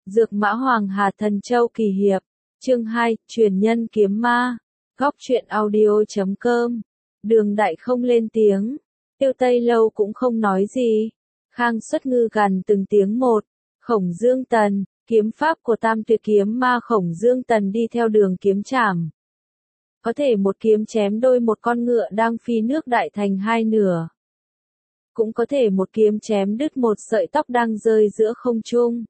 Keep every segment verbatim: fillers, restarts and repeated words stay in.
Dược Mã Hoàng Hà Thần Châu Kỳ Hiệp, chương hai, Truyền Nhân Kiếm Ma, Góc truyện audio chấm com. Đường Đại không lên tiếng, Tiêu Tây Lâu cũng không nói gì. Khang Xuất Ngư gằn từng tiếng một, Khổng Dương Tần, kiếm pháp của Tam Tuyệt Kiếm Ma. Khổng Dương Tần đi theo đường kiếm trảm, có thể một kiếm chém đôi một con ngựa đang phi nước đại thành hai nửa, cũng có thể một kiếm chém đứt một sợi tóc đang rơi giữa không trung.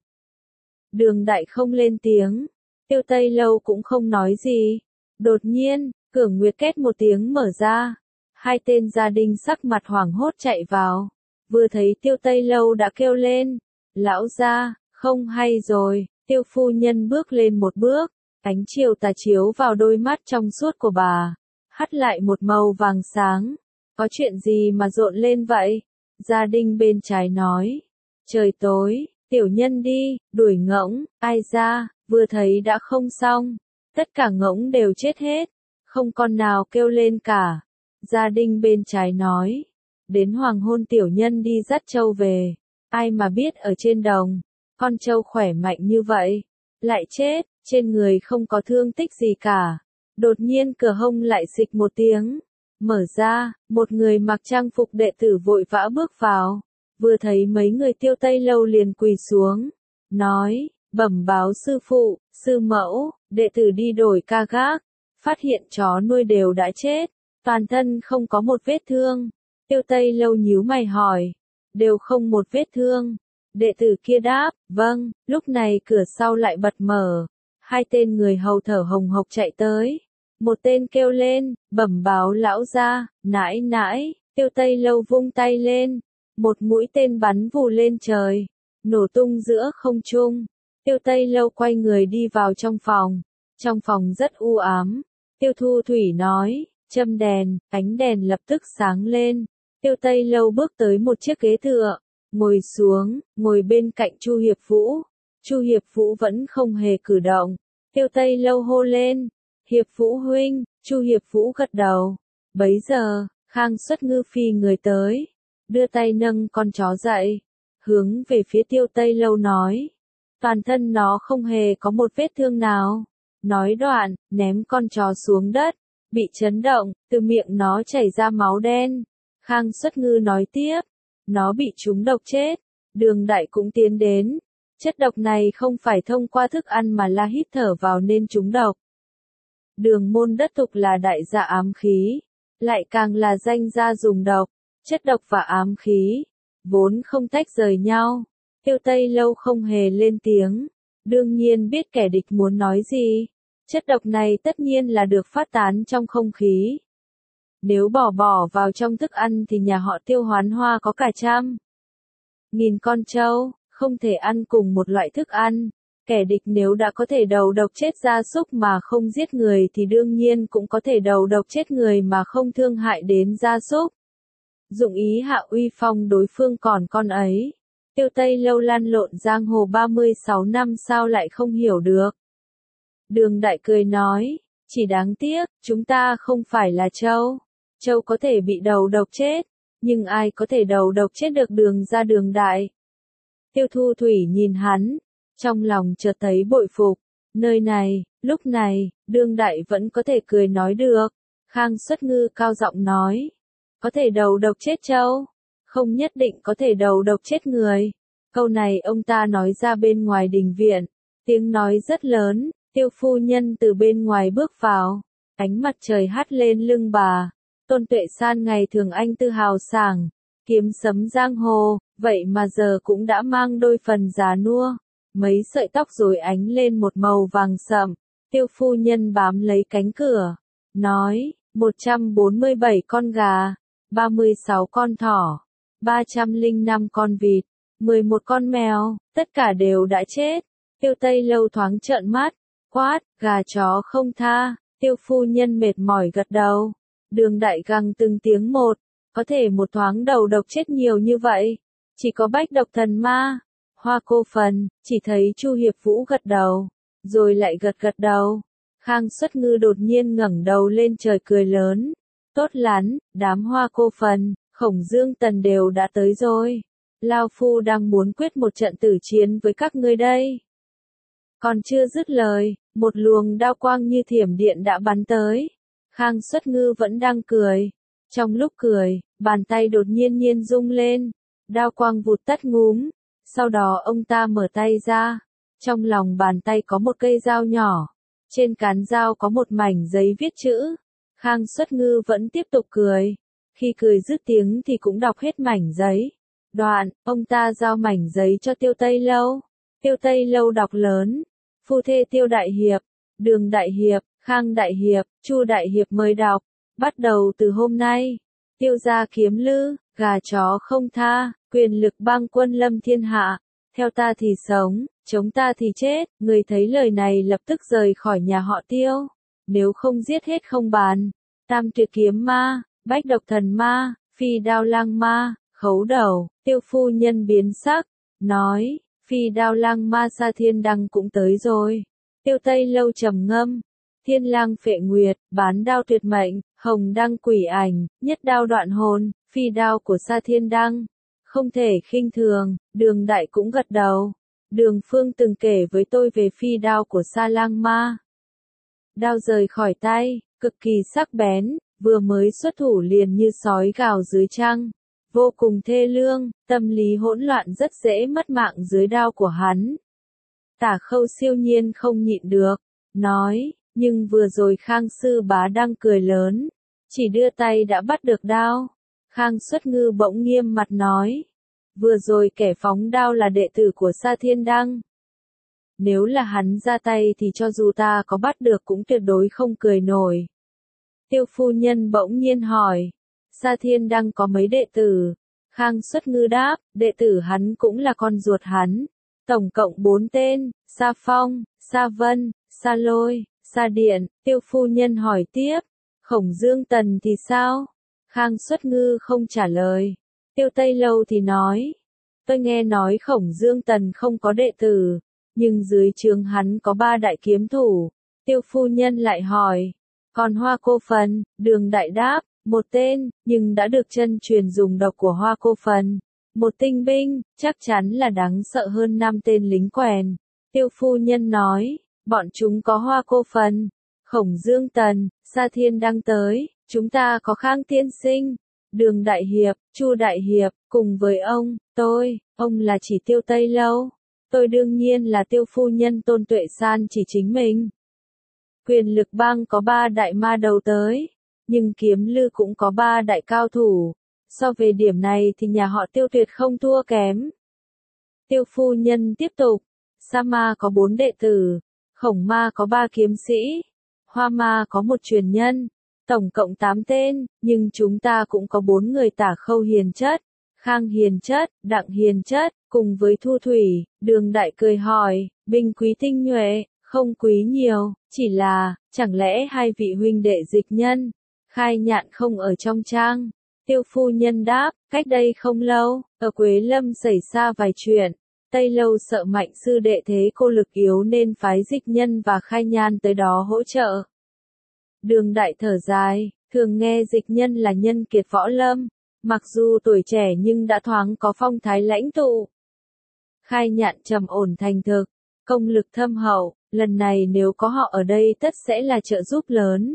Đường Đại không lên tiếng, Tiêu Tây Lâu cũng không nói gì. Đột nhiên, cửa nguyệt két một tiếng mở ra, hai tên gia đình sắc mặt hoảng hốt chạy vào, vừa thấy Tiêu Tây Lâu đã kêu lên, lão gia, không hay rồi. Tiêu phu nhân bước lên một bước, ánh chiều tà chiếu vào đôi mắt trong suốt của bà, hắt lại một màu vàng sáng. Có chuyện gì mà rộn lên vậy? Gia đình bên trái nói, trời tối, tiểu nhân đi, đuổi ngỗng. Ai ra, vừa thấy đã không xong, tất cả ngỗng đều chết hết, không con nào kêu lên cả. Gia đình bên trái nói, đến hoàng hôn tiểu nhân đi dắt trâu về, ai mà biết ở trên đồng, con trâu khỏe mạnh như vậy, lại chết, trên người không có thương tích gì cả. Đột nhiên cửa hông lại xịch một tiếng, mở ra, một người mặc trang phục đệ tử vội vã bước vào, vừa thấy mấy người Tiêu Tây Lâu liền quỳ xuống, nói, bẩm báo sư phụ, sư mẫu, đệ tử đi đổi ca gác, phát hiện chó nuôi đều đã chết, toàn thân không có một vết thương. Tiêu Tây Lâu nhíu mày hỏi, đều không một vết thương. Đệ tử kia đáp, vâng. Lúc này cửa sau lại bật mở, hai tên người hầu thở hồng hộc chạy tới. Một tên kêu lên, bẩm báo lão gia, nãi nãi. Tiêu Tây Lâu vung tay lên, một mũi tên bắn vù lên trời, nổ tung giữa không trung. Tiêu Tây Lâu quay người đi vào trong phòng, trong phòng rất u ám. Tiêu Thu Thủy nói, châm đèn, ánh đèn lập tức sáng lên. Tiêu Tây Lâu bước tới một chiếc ghế tựa, ngồi xuống, ngồi bên cạnh Chu Hiệp Vũ. Chu Hiệp Vũ vẫn không hề cử động. Tiêu Tây Lâu hô lên, Hiệp Vũ huynh. Chu Hiệp Vũ gật đầu. Bấy giờ, Khang Xuất Ngư phi người tới, đưa tay nâng con chó dậy, hướng về phía Tiêu Tây Lâu nói, toàn thân nó không hề có một vết thương nào. Nói đoạn, ném con chó xuống đất, bị chấn động, từ miệng nó chảy ra máu đen. Khang Xuất Ngư nói tiếp, nó bị trúng độc chết. Đường Đại cũng tiến đến, chất độc này không phải thông qua thức ăn mà là hít thở vào nên trúng độc. Đường môn đất tục là đại gia ám khí, lại càng là danh gia dùng độc. Chất độc và ám khí vốn không tách rời nhau. Tiêu Tây Lâu không hề lên tiếng, đương nhiên biết kẻ địch muốn nói gì. Chất độc này tất nhiên là được phát tán trong không khí. Nếu bỏ bỏ vào trong thức ăn thì nhà họ Tiêu Hoán Hoa có cả trăm nghìn con trâu, không thể ăn cùng một loại thức ăn. Kẻ địch nếu đã có thể đầu độc chết gia súc mà không giết người thì đương nhiên cũng có thể đầu độc chết người mà không thương hại đến gia súc. Dụng ý hạ uy phong đối phương còn con ấy. Tiêu Tây Lâu lăn lộn giang hồ ba mươi sáu năm sao lại không hiểu được. Đường Đại cười nói, chỉ đáng tiếc, chúng ta không phải là trâu. Trâu có thể bị đầu độc chết, nhưng ai có thể đầu độc chết được Đường ra Đường Đại. Tiêu Thu Thủy nhìn hắn, trong lòng chợt thấy bội phục. Nơi này, lúc này, Đường Đại vẫn có thể cười nói được. Khang Xuất Ngư cao giọng nói, có thể đầu độc chết trâu, không nhất định có thể đầu độc chết người. Câu này ông ta nói ra bên ngoài đình viện, tiếng nói rất lớn. Tiêu phu nhân từ bên ngoài bước vào, ánh mặt trời hắt lên lưng bà. Tôn Tuệ San ngày thường anh tư hào sảng, kiếm sấm giang hồ, vậy mà giờ cũng đã mang đôi phần già nua. Mấy sợi tóc rối ánh lên một màu vàng sậm. Tiêu phu nhân bám lấy cánh cửa, nói, một trăm bốn mươi bảy con gà, ba mươi sáu con thỏ, ba trăm lẻ năm con vịt, mười một con mèo, tất cả đều đã chết. Tiêu Tây Lâu thoáng trợn mắt, quát, gà chó không tha. Tiêu phu nhân mệt mỏi gật đầu. Đường Đại gằn từng tiếng một, có thể một thoáng đầu độc chết nhiều như vậy, chỉ có Bách Độc Thần Ma. Hoa Cô Phần, chỉ thấy Chu Hiệp Vũ gật đầu, rồi lại gật gật đầu. Khang Xuất Ngư đột nhiên ngẩng đầu lên trời cười lớn, tốt lắm, đám Hoa Cô Phần, Khổng Dương Tần đều đã tới rồi. Lao Phu đang muốn quyết một trận tử chiến với các ngươi đây. Còn chưa dứt lời, một luồng đao quang như thiểm điện đã bắn tới. Khang Xuất Ngư vẫn đang cười. Trong lúc cười, bàn tay đột nhiên nhiên rung lên. Đao quang vụt tắt ngúm. Sau đó ông ta mở tay ra. Trong lòng bàn tay có một cây dao nhỏ. Trên cán dao có một mảnh giấy viết chữ. Khang Xuất Ngư vẫn tiếp tục cười. Khi cười dứt tiếng thì cũng đọc hết mảnh giấy. Đoạn, ông ta giao mảnh giấy cho Tiêu Tây Lâu. Tiêu Tây Lâu đọc lớn. Phu thê Tiêu Đại Hiệp, Đường Đại Hiệp, Khang Đại Hiệp, Chu Đại Hiệp mời đọc. Bắt đầu từ hôm nay, Tiêu gia kiếm lư, gà chó không tha, quyền lực bang quân lâm thiên hạ. Theo ta thì sống, chống ta thì chết. Người thấy lời này lập tức rời khỏi nhà họ Tiêu. Nếu không giết hết không bàn. Tam tuyệt kiếm ma, bách độc thần ma, phi đao lang ma, khấu đầu. Tiêu phu nhân biến sắc, nói, phi đao lang ma Sa Thiên Đăng cũng tới rồi. Tiêu Tây Lâu trầm ngâm, thiên lang phệ nguyệt, bán đao tuyệt mệnh, hồng đăng quỷ ảnh, nhất đao đoạn hồn, phi đao của Sa Thiên Đăng. Không thể khinh thường. Đường Đại cũng gật đầu. Đường Phương từng kể với tôi về phi đao của Sa Lang Ma. Đao rời khỏi tay, cực kỳ sắc bén, vừa mới xuất thủ liền như sói gào dưới trăng. Vô cùng thê lương, tâm lý hỗn loạn rất dễ mất mạng dưới đao của hắn. Tả Khâu siêu nhiên không nhịn được, nói, nhưng vừa rồi Khang sư bá đang cười lớn, chỉ đưa tay đã bắt được đao. Khang Xuất Ngư bỗng nghiêm mặt nói, vừa rồi kẻ phóng đao là đệ tử của Sa Thiên Đăng. Nếu là hắn ra tay thì cho dù ta có bắt được cũng tuyệt đối không cười nổi. Tiêu phu nhân bỗng nhiên hỏi, Sa Thiên Đăng có mấy đệ tử? Khang Xuất Ngư đáp, đệ tử hắn cũng là con ruột hắn. Tổng cộng bốn tên, Sa Phong, Sa Vân, Sa Lôi, Sa Điện. Tiêu phu nhân hỏi tiếp, Khổng Dương Tần thì sao? Khang Xuất Ngư không trả lời. Tiêu Tây Lâu thì nói, tôi nghe nói Khổng Dương Tần không có đệ tử, nhưng dưới trướng hắn có ba đại kiếm thủ. Tiêu phu nhân lại hỏi, còn Hoa Cô Phần? Đường Đại đáp, một tên, nhưng đã được chân truyền dùng độc của Hoa Cô Phần. Một tinh binh, chắc chắn là đáng sợ hơn năm tên lính quèn. Tiêu phu nhân nói, bọn chúng có Hoa Cô Phần, Khổng Dương Tần, Sa Thiên Đăng tới, chúng ta có Khang Tiên Sinh, Đường Đại Hiệp, Chu Đại Hiệp, cùng với ông, tôi, ông là chỉ Tiêu Tây Lâu. Tôi đương nhiên là Tiêu phu nhân Tôn Tuệ San chỉ chính mình. Quyền lực bang có ba đại ma đầu tới, nhưng kiếm lư cũng có ba đại cao thủ. So về điểm này thì nhà họ Tiêu tuyệt không thua kém. Tiêu phu nhân tiếp tục, Sa ma có bốn đệ tử, Khổng ma có ba kiếm sĩ, Hoa ma có một truyền nhân, tổng cộng tám tên, nhưng chúng ta cũng có bốn người Tả Khâu hiền chất, Khang hiền chất, Đặng hiền chất, cùng với Thu Thủy. Đường Đại cười hỏi, binh quý tinh nhuệ, không quý nhiều, chỉ là, chẳng lẽ hai vị huynh đệ Dịch Nhân, Khai Nhạn không ở trong trang? Tiêu phu nhân đáp, cách đây không lâu, ở Quế Lâm xảy ra vài chuyện. Tây Lâu sợ Mạnh sư đệ thế cô lực yếu nên phái Dịch Nhân và Khai Nhan tới đó hỗ trợ. Đường Đại thở dài, thường nghe Dịch Nhân là nhân kiệt võ lâm, mặc dù tuổi trẻ nhưng đã thoáng có phong thái lãnh tụ. Khai Nhạn trầm ổn thành thực, công lực thâm hậu, lần này nếu có họ ở đây tất sẽ là trợ giúp lớn.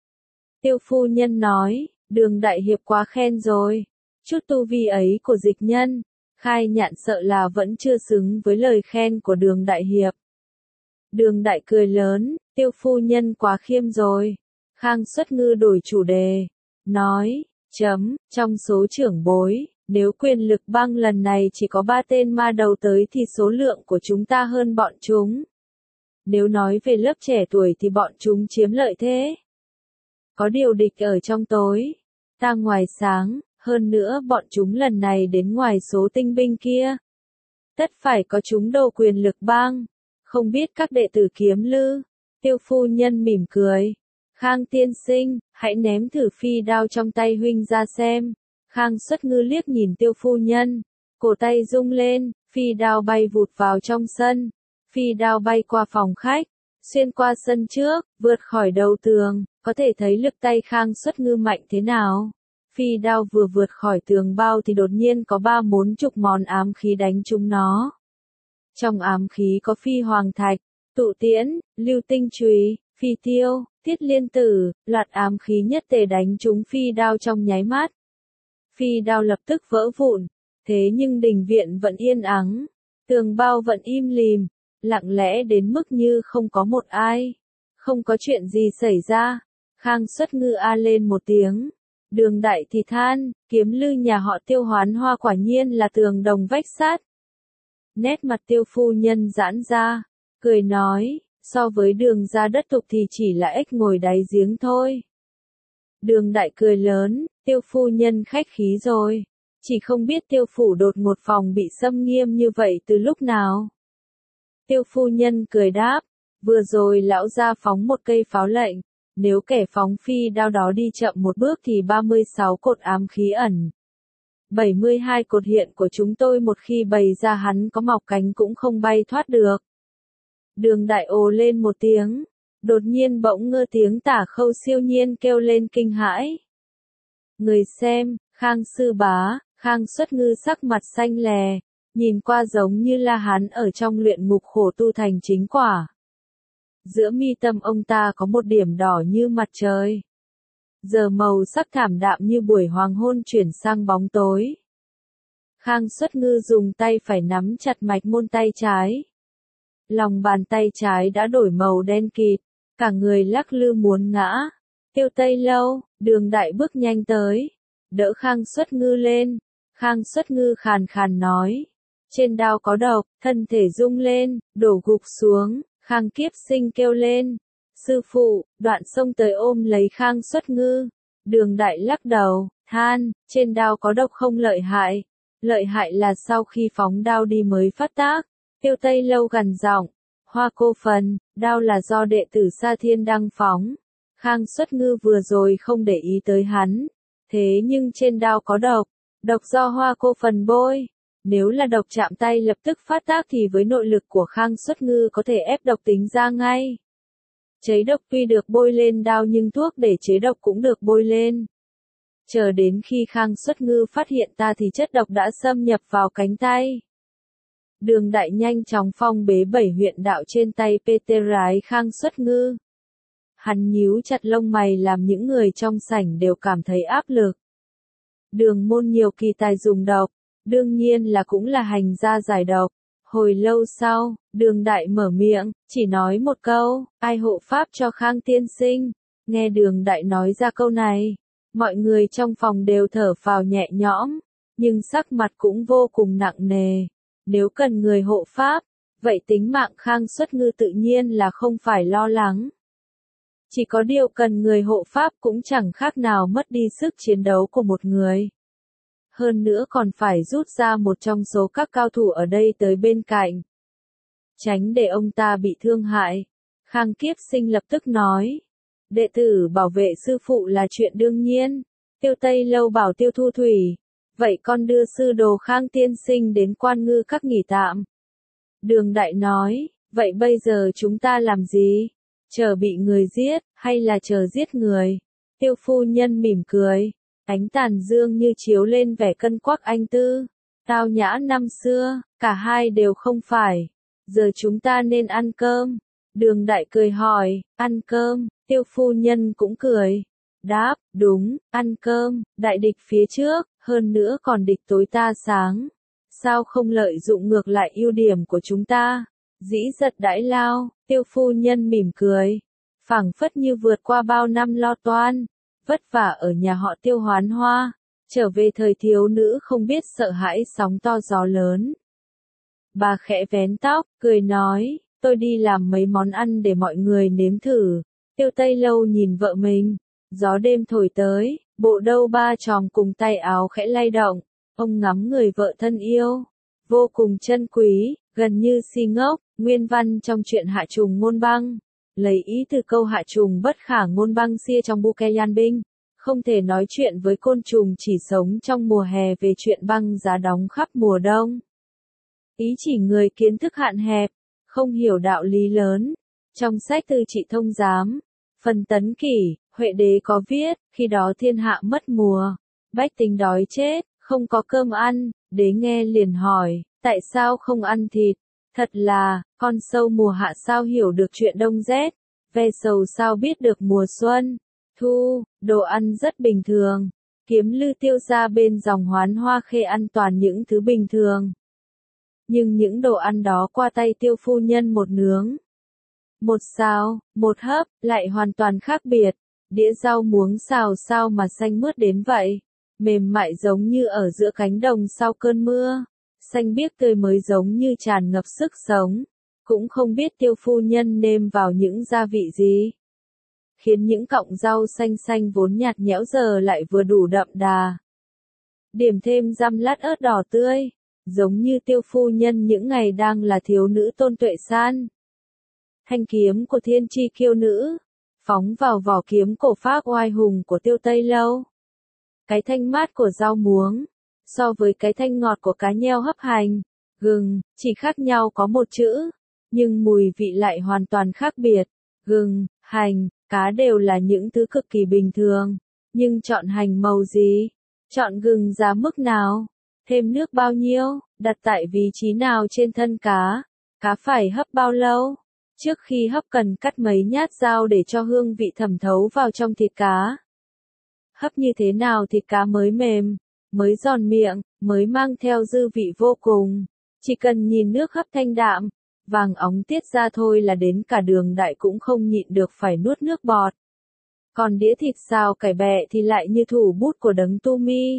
Tiêu phu nhân nói, Đường Đại Hiệp quá khen rồi, chút tu vi ấy của Dịch Nhân, Khai Nhạn sợ là vẫn chưa xứng với lời khen của Đường Đại Hiệp. Đường Đại cười lớn, Tiêu phu nhân quá khiêm rồi. Khang Xuất Ngư đổi chủ đề, nói, chấm, trong số trưởng bối, nếu quyền lực bang lần này chỉ có ba tên ma đầu tới thì số lượng của chúng ta hơn bọn chúng. Nếu nói về lớp trẻ tuổi thì bọn chúng chiếm lợi thế. Có điều địch ở trong tối, ta ngoài sáng, hơn nữa bọn chúng lần này đến ngoài số tinh binh kia. Tất phải có chúng đồ quyền lực bang, không biết các đệ tử kiếm lư. Tiêu phu nhân mỉm cười, Khang tiên sinh, hãy ném thử phi đao trong tay huynh ra xem. Khang Xuất Ngư liếc nhìn tiêu phu nhân, cổ tay rung lên, phi đao bay vụt vào trong sân. Phi đao bay qua phòng khách, xuyên qua sân trước, vượt khỏi đầu tường, có thể thấy lực tay Khang Xuất Ngư mạnh thế nào. Phi đao vừa vượt khỏi tường bao thì đột nhiên có ba bốn chục món ám khí đánh trúng nó. Trong ám khí có phi hoàng thạch, tụ tiễn, lưu tinh chùy, phi tiêu, thiết liên tử, loạt ám khí nhất tề đánh trúng phi đao trong nháy mắt. Phi đao lập tức vỡ vụn, thế nhưng đình viện vẫn yên ắng, tường bao vẫn im lìm, lặng lẽ đến mức như không có một ai. Không có chuyện gì xảy ra, Khang Xuất Ngư a lên một tiếng. Đường Đại thì than, kiếm lư nhà họ Tiêu Hoán Hoa quả nhiên là tường đồng vách sắt. Nét mặt Tiêu phu nhân giãn ra, cười nói, so với đường ra đất tục thì chỉ là ếch ngồi đáy giếng thôi. Đường Đại cười lớn, Tiêu phu nhân khách khí rồi, chỉ không biết Tiêu phủ đột một phòng bị xâm nghiêm như vậy từ lúc nào. Tiêu phu nhân cười đáp, vừa rồi lão gia phóng một cây pháo lệnh, nếu kẻ phóng phi đao đó đi chậm một bước thì ba mươi sáu cột ám khí ẩn. bảy mươi hai cột hiện của chúng tôi một khi bày ra hắn có mọc cánh cũng không bay thoát được. Đường Đại ồ lên một tiếng, đột nhiên bỗng ngơ tiếng Tả Khâu siêu nhiên kêu lên kinh hãi. Người xem, Khang sư bá, Khang Xuất Ngư sắc mặt xanh lè, nhìn qua giống như là hắn ở trong luyện ngục khổ tu thành chính quả. Giữa mi tâm ông ta có một điểm đỏ như mặt trời. Giờ màu sắc thảm đạm như buổi hoàng hôn chuyển sang bóng tối. Khang Xuất Ngư dùng tay phải nắm chặt mạch môn tay trái. Lòng bàn tay trái đã đổi màu đen kịt, cả người lắc lư muốn ngã. Tiêu Tây Lâu, Đường Đại bước nhanh tới, đỡ Khang Xuất Ngư lên. Khang Xuất Ngư khàn khàn nói, trên đao có độc, thân thể rung lên, đổ gục xuống. Khang Kiếp Sinh kêu lên, sư phụ, đoạn xông tới ôm lấy Khang Xuất Ngư. Đường Đại lắc đầu, than, trên đao có độc không lợi hại, lợi hại là sau khi phóng đao đi mới phát tác. Tiêu Tây Lâu gằn giọng, Hoa Cô Phần, đao là do đệ tử Sa Thiên Đăng phóng. Khang Xuất Ngư vừa rồi không để ý tới hắn, thế nhưng trên đao có độc, độc do Hoa Cô Phần bôi. Nếu là độc chạm tay lập tức phát tác thì với nội lực của Khang Xuất Ngư có thể ép độc tính ra ngay. Chế độc tuy được bôi lên đao nhưng thuốc để chế độc cũng được bôi lên. Chờ đến khi Khang Xuất Ngư phát hiện ta thì chất độc đã xâm nhập vào cánh tay. Đường Đại nhanh chóng phong bế bảy huyện đạo trên tay pê tê rái Khang Xuất Ngư. Hắn nhíu chặt lông mày làm những người trong sảnh đều cảm thấy áp lực. Đường môn nhiều kỳ tài dùng độc, đương nhiên là cũng là hành gia giải độc. Hồi lâu sau, Đường Đại mở miệng, chỉ nói một câu, ai hộ pháp cho Khang tiên sinh. Nghe Đường Đại nói ra câu này, mọi người trong phòng đều thở phào nhẹ nhõm, nhưng sắc mặt cũng vô cùng nặng nề. Nếu cần người hộ pháp, vậy tính mạng Khang Xuất Ngư tự nhiên là không phải lo lắng. Chỉ có điều cần người hộ pháp cũng chẳng khác nào mất đi sức chiến đấu của một người. Hơn nữa còn phải rút ra một trong số các cao thủ ở đây tới bên cạnh. Tránh để ông ta bị thương hại. Khang Kiếp Sinh lập tức nói. Đệ tử bảo vệ sư phụ là chuyện đương nhiên. Tiêu Tây Lâu bảo Tiêu Thu Thủy. Vậy con đưa sư đồ Khang tiên sinh đến Quan Ngư Các nghỉ tạm. Đường Đại nói. Vậy bây giờ chúng ta làm gì? Chờ bị người giết, hay là chờ giết người? Tiêu phu nhân mỉm cười. Ánh tàn dương như chiếu lên vẻ cân quắc anh tư. Tao nhã năm xưa, cả hai đều không phải. Giờ chúng ta nên ăn cơm. Đường Đại cười hỏi, ăn cơm, Tiêu phu nhân cũng cười. Đáp, đúng, ăn cơm, đại địch phía trước, hơn nữa còn địch tối ta sáng. Sao không lợi dụng ngược lại ưu điểm của chúng ta? Dĩ giật đãi lao, Tiêu phu nhân mỉm cười. Phảng phất như vượt qua bao năm lo toan. Vất vả ở nhà họ Tiêu Hoán Hoa, trở về thời thiếu nữ không biết sợ hãi sóng to gió lớn. Bà khẽ vén tóc, cười nói, tôi đi làm mấy món ăn để mọi người nếm thử. Tiêu Tây Lâu nhìn vợ mình, gió đêm thổi tới, bộ đâu ba tròng cùng tay áo khẽ lay động, ông ngắm người vợ thân yêu, vô cùng chân quý, gần như si ngốc, nguyên văn trong truyện Hạ Trùng Ngôn Băng. Lấy ý từ câu hạ trùng bất khả ngôn băng xia trong Buke Yan Binh, không thể nói chuyện với côn trùng chỉ sống trong mùa hè về chuyện băng giá đóng khắp mùa đông. Ý chỉ người kiến thức hạn hẹp, không hiểu đạo lý lớn. Trong sách Tư Trị Thông Giám, phần Tấn Kỷ, Huệ Đế có viết, khi đó thiên hạ mất mùa, bách tính đói chết, không có cơm ăn, đế nghe liền hỏi, tại sao không ăn thịt? Thật là, con Con sâu mùa hạ sao hiểu được chuyện đông rét, ve sầu sao biết được mùa xuân, thu, đồ ăn rất bình thường. Kiếm Lư Tiêu gia bên dòng Hoán Hoa Khê ăn toàn những thứ bình thường. Nhưng những đồ ăn đó qua tay Tiêu phu nhân một nướng, một xào, một hấp, lại hoàn toàn khác biệt. Đĩa rau muống xào sao mà xanh mướt đến vậy, mềm mại giống như ở giữa cánh đồng sau cơn mưa, xanh biếc tươi mới giống như tràn ngập sức sống. Cũng không biết Tiêu phu nhân nêm vào những gia vị gì, khiến những cọng rau xanh xanh vốn nhạt nhẽo giờ lại vừa đủ đậm đà. Điểm thêm răm lát ớt đỏ tươi, giống như Tiêu phu nhân những ngày đang là thiếu nữ Tôn Tuệ San. Thanh kiếm của thiên chi kiêu nữ, phóng vào vỏ kiếm cổ phác oai hùng của Tiêu Tây Lâu. Cái thanh mát của rau muống, so với cái thanh ngọt của cá nheo hấp hành, gừng, chỉ khác nhau có một chữ, nhưng mùi vị lại hoàn toàn khác biệt. Gừng, hành, cá đều là những thứ cực kỳ bình thường, nhưng chọn hành màu gì, chọn gừng giá mức nào, thêm nước bao nhiêu, đặt tại vị trí nào trên thân cá, cá phải hấp bao lâu, trước khi hấp cần cắt mấy nhát dao để cho hương vị thẩm thấu vào trong thịt cá. Hấp như thế nào thịt cá mới mềm, mới giòn miệng, mới mang theo dư vị vô cùng. Chỉ cần nhìn nước hấp thanh đạm, vàng óng tiết ra thôi là đến cả Đường Đại cũng không nhịn được phải nuốt nước bọt. Còn đĩa thịt xào cải bẹ thì lại như thủ bút của đấng tu mi.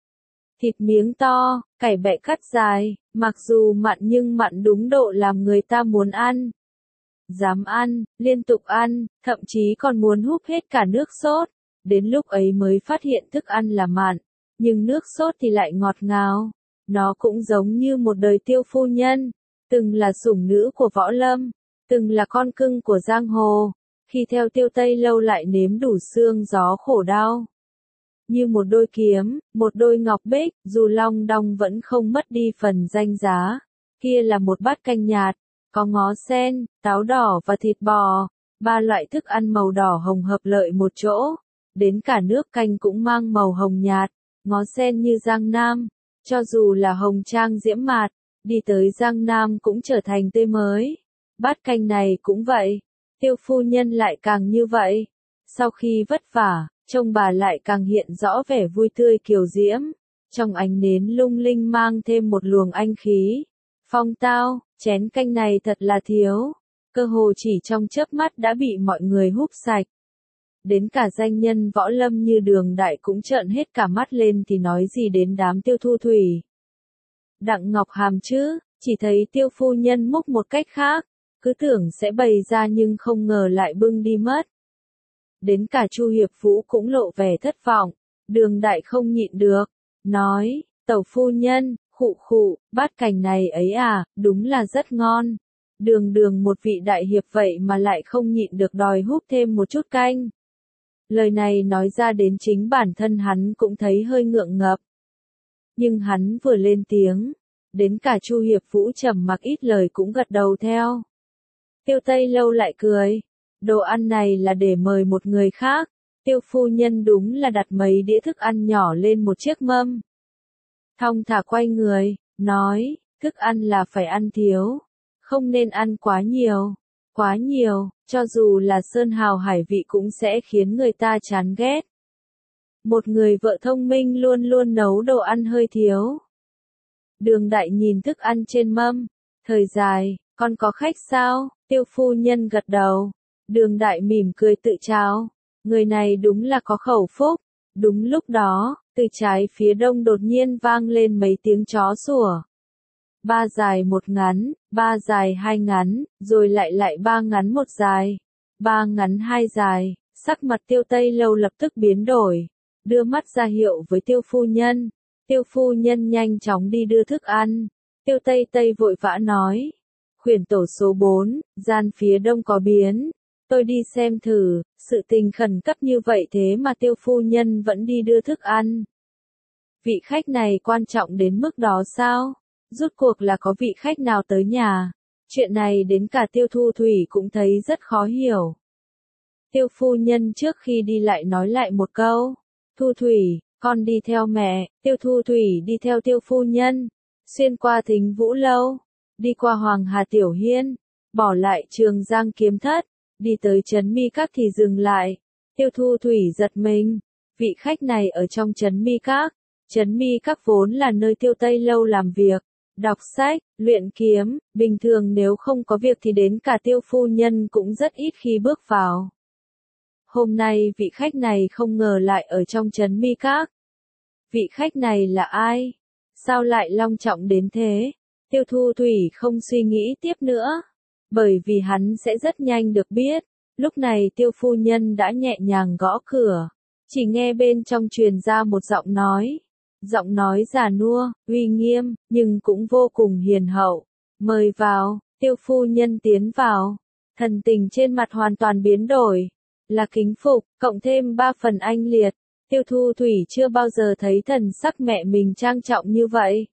Thịt miếng to, cải bẹ cắt dài, mặc dù mặn nhưng mặn đúng độ làm người ta muốn ăn. Dám ăn, liên tục ăn, thậm chí còn muốn húp hết cả nước sốt. Đến lúc ấy mới phát hiện thức ăn là mặn, nhưng nước sốt thì lại ngọt ngào. Nó cũng giống như một đời Tiêu phu nhân, từng là sủng nữ của võ lâm, từng là con cưng của giang hồ, khi theo Tiêu Tây Lâu lại nếm đủ sương gió khổ đau. Như một đôi kiếm, một đôi ngọc bích, dù long đong vẫn không mất đi phần danh giá. Kia là một bát canh nhạt, có ngó sen, táo đỏ và thịt bò, ba loại thức ăn màu đỏ hồng hợp lợi một chỗ. Đến cả nước canh cũng mang màu hồng nhạt, ngó sen như Giang Nam, cho dù là hồng trang diễm mạt, đi tới Giang Nam cũng trở thành tươi mới. Bát canh này cũng vậy, Tiêu phu nhân lại càng như vậy. Sau khi vất vả, trông bà lại càng hiện rõ vẻ vui tươi kiều diễm, trong ánh nến lung linh mang thêm một luồng anh khí. Phong tao, chén canh này thật là thiếu, cơ hồ chỉ trong chớp mắt đã bị mọi người húp sạch. Đến cả danh nhân võ lâm như Đường Đại cũng trợn hết cả mắt lên thì nói gì đến đám Tiêu Thu Thủy. Đặng Ngọc Hàm chứ, chỉ thấy Tiêu phu nhân múc một cách khác, cứ tưởng sẽ bày ra nhưng không ngờ lại bưng đi mất. Đến cả Chu Hiệp Vũ cũng lộ vẻ thất vọng, Đường Đại không nhịn được, nói, tẩu phu nhân, khụ khụ, bát canh này ấy à, đúng là rất ngon. Đường đường một vị đại hiệp vậy mà lại không nhịn được đòi húp thêm một chút canh. Lời này nói ra đến chính bản thân hắn cũng thấy hơi ngượng ngập. Nhưng hắn vừa lên tiếng, đến cả Chu Hiệp Vũ trầm mặc ít lời cũng gật đầu theo. Tiêu Tây Lâu lại cười, đồ ăn này là để mời một người khác. Tiêu phu nhân đúng là đặt mấy đĩa thức ăn nhỏ lên một chiếc mâm. Thong thả quay người, nói, thức ăn là phải ăn thiếu, không nên ăn quá nhiều. Quá nhiều, cho dù là sơn hào hải vị cũng sẽ khiến người ta chán ghét. Một người vợ thông minh luôn luôn nấu đồ ăn hơi thiếu. Đường Đại nhìn thức ăn trên mâm, thời dài, con có khách sao? Tiêu phu nhân gật đầu. Đường Đại mỉm cười tự chào, người này đúng là có khẩu phúc. Đúng lúc đó, từ trái phía đông đột nhiên vang lên mấy tiếng chó sủa. Ba dài một ngắn, ba dài hai ngắn, rồi lại lại ba ngắn một dài, ba ngắn hai dài. Sắc mặt Tiêu Tây Lâu lập tức biến đổi, đưa mắt ra hiệu với Tiêu phu nhân. Tiêu phu nhân nhanh chóng đi đưa thức ăn. Tiêu Tây Tây vội vã nói, khuyển tổ số bốn, gian phía đông có biến, tôi đi xem thử. Sự tình khẩn cấp như vậy thế mà Tiêu phu nhân vẫn đi đưa thức ăn. Vị khách này quan trọng đến mức đó sao? Rốt cuộc là có vị khách nào tới nhà? Chuyện này đến cả Tiêu Thu Thủy cũng thấy rất khó hiểu. Tiêu phu nhân trước khi đi lại nói lại một câu, Thu Thủy, con đi theo mẹ. Tiêu Thu Thủy đi theo Tiêu phu nhân, xuyên qua Thính Vũ Lâu, đi qua Hoàng Hà Tiểu Hiên, bỏ lại Trường Giang kiếm thất, đi tới Trấn Mi Các thì dừng lại. Tiêu Thu Thủy giật mình, vị khách này ở trong Trấn Mi Các. Trấn Mi Các vốn là nơi Tiêu Tây Lâu làm việc, đọc sách, luyện kiếm, bình thường nếu không có việc thì đến cả Tiêu phu nhân cũng rất ít khi bước vào. Hôm nay vị khách này không ngờ lại ở trong Trấn Mi Các. Vị khách này là ai? Sao lại long trọng đến thế? Tiêu Thu Thủy không suy nghĩ tiếp nữa, bởi vì hắn sẽ rất nhanh được biết. Lúc này Tiêu phu nhân đã nhẹ nhàng gõ cửa, chỉ nghe bên trong truyền ra một giọng nói. Giọng nói già nua, uy nghiêm, nhưng cũng vô cùng hiền hậu. Mời vào. Tiêu phu nhân tiến vào, thần tình trên mặt hoàn toàn biến đổi, là kính phục, cộng thêm ba phần anh liệt. Tiêu Thu Thủy chưa bao giờ thấy thần sắc mẹ mình trang trọng như vậy.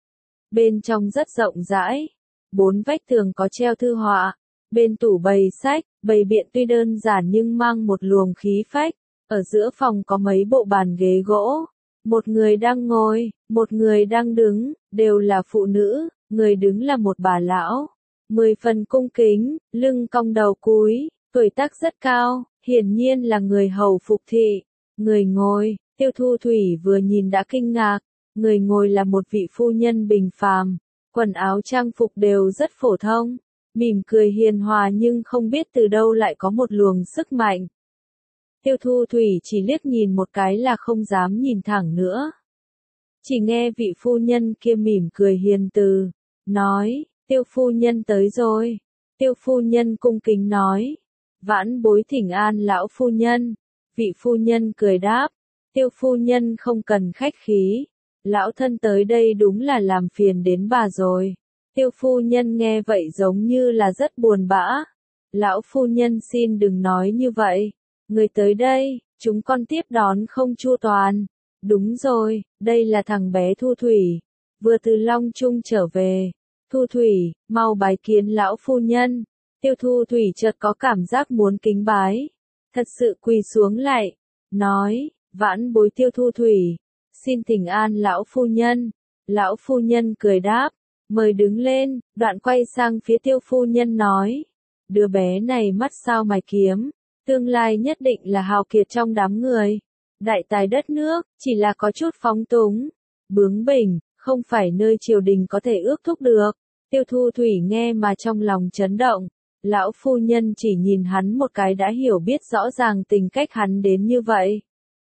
Bên trong rất rộng rãi, bốn vách tường có treo thư họa, bên tủ bày sách, bày biện tuy đơn giản nhưng mang một luồng khí phách. Ở giữa phòng có mấy bộ bàn ghế gỗ, một người đang ngồi, một người đang đứng, đều là phụ nữ, người đứng là một bà lão, mười phần cung kính, lưng cong đầu cúi, tuổi tác rất cao, hiển nhiên là người hầu phục thị. Người ngồi, Tiêu Thu Thủy vừa nhìn đã kinh ngạc, người ngồi là một vị phu nhân bình phàm, quần áo trang phục đều rất phổ thông, mỉm cười hiền hòa nhưng không biết từ đâu lại có một luồng sức mạnh. Tiêu Thu Thủy chỉ liếc nhìn một cái là không dám nhìn thẳng nữa. Chỉ nghe vị phu nhân kia mỉm cười hiền từ, nói, Tiêu phu nhân tới rồi. Tiêu phu nhân cung kính nói, vãn bối thỉnh an lão phu nhân. Vị phu nhân cười đáp, Tiêu phu nhân không cần khách khí, lão thân tới đây đúng là làm phiền đến bà rồi. Tiêu phu nhân nghe vậy giống như là rất buồn bã. Lão phu nhân xin đừng nói như vậy, người tới đây, chúng con tiếp đón không chu toàn. Đúng rồi, đây là thằng bé Thu Thủy, vừa từ Long Trung trở về. Thu Thủy, mau bái kiến lão phu nhân. Tiêu Thu Thủy chợt có cảm giác muốn kính bái, thật sự quỳ xuống lại, nói, vãn bối Tiêu Thu Thủy, xin thỉnh an lão phu nhân. Lão phu nhân cười đáp, mời đứng lên, đoạn quay sang phía Tiêu phu nhân nói, đứa bé này mắt sao mày kiếm, tương lai nhất định là hào kiệt trong đám người, đại tài đất nước, chỉ là có chút phóng túng, bướng bỉnh, không phải nơi triều đình có thể ước thúc được. Tiêu Thu Thủy nghe mà trong lòng chấn động. Lão phu nhân chỉ nhìn hắn một cái đã hiểu biết rõ ràng tình cách hắn đến như vậy.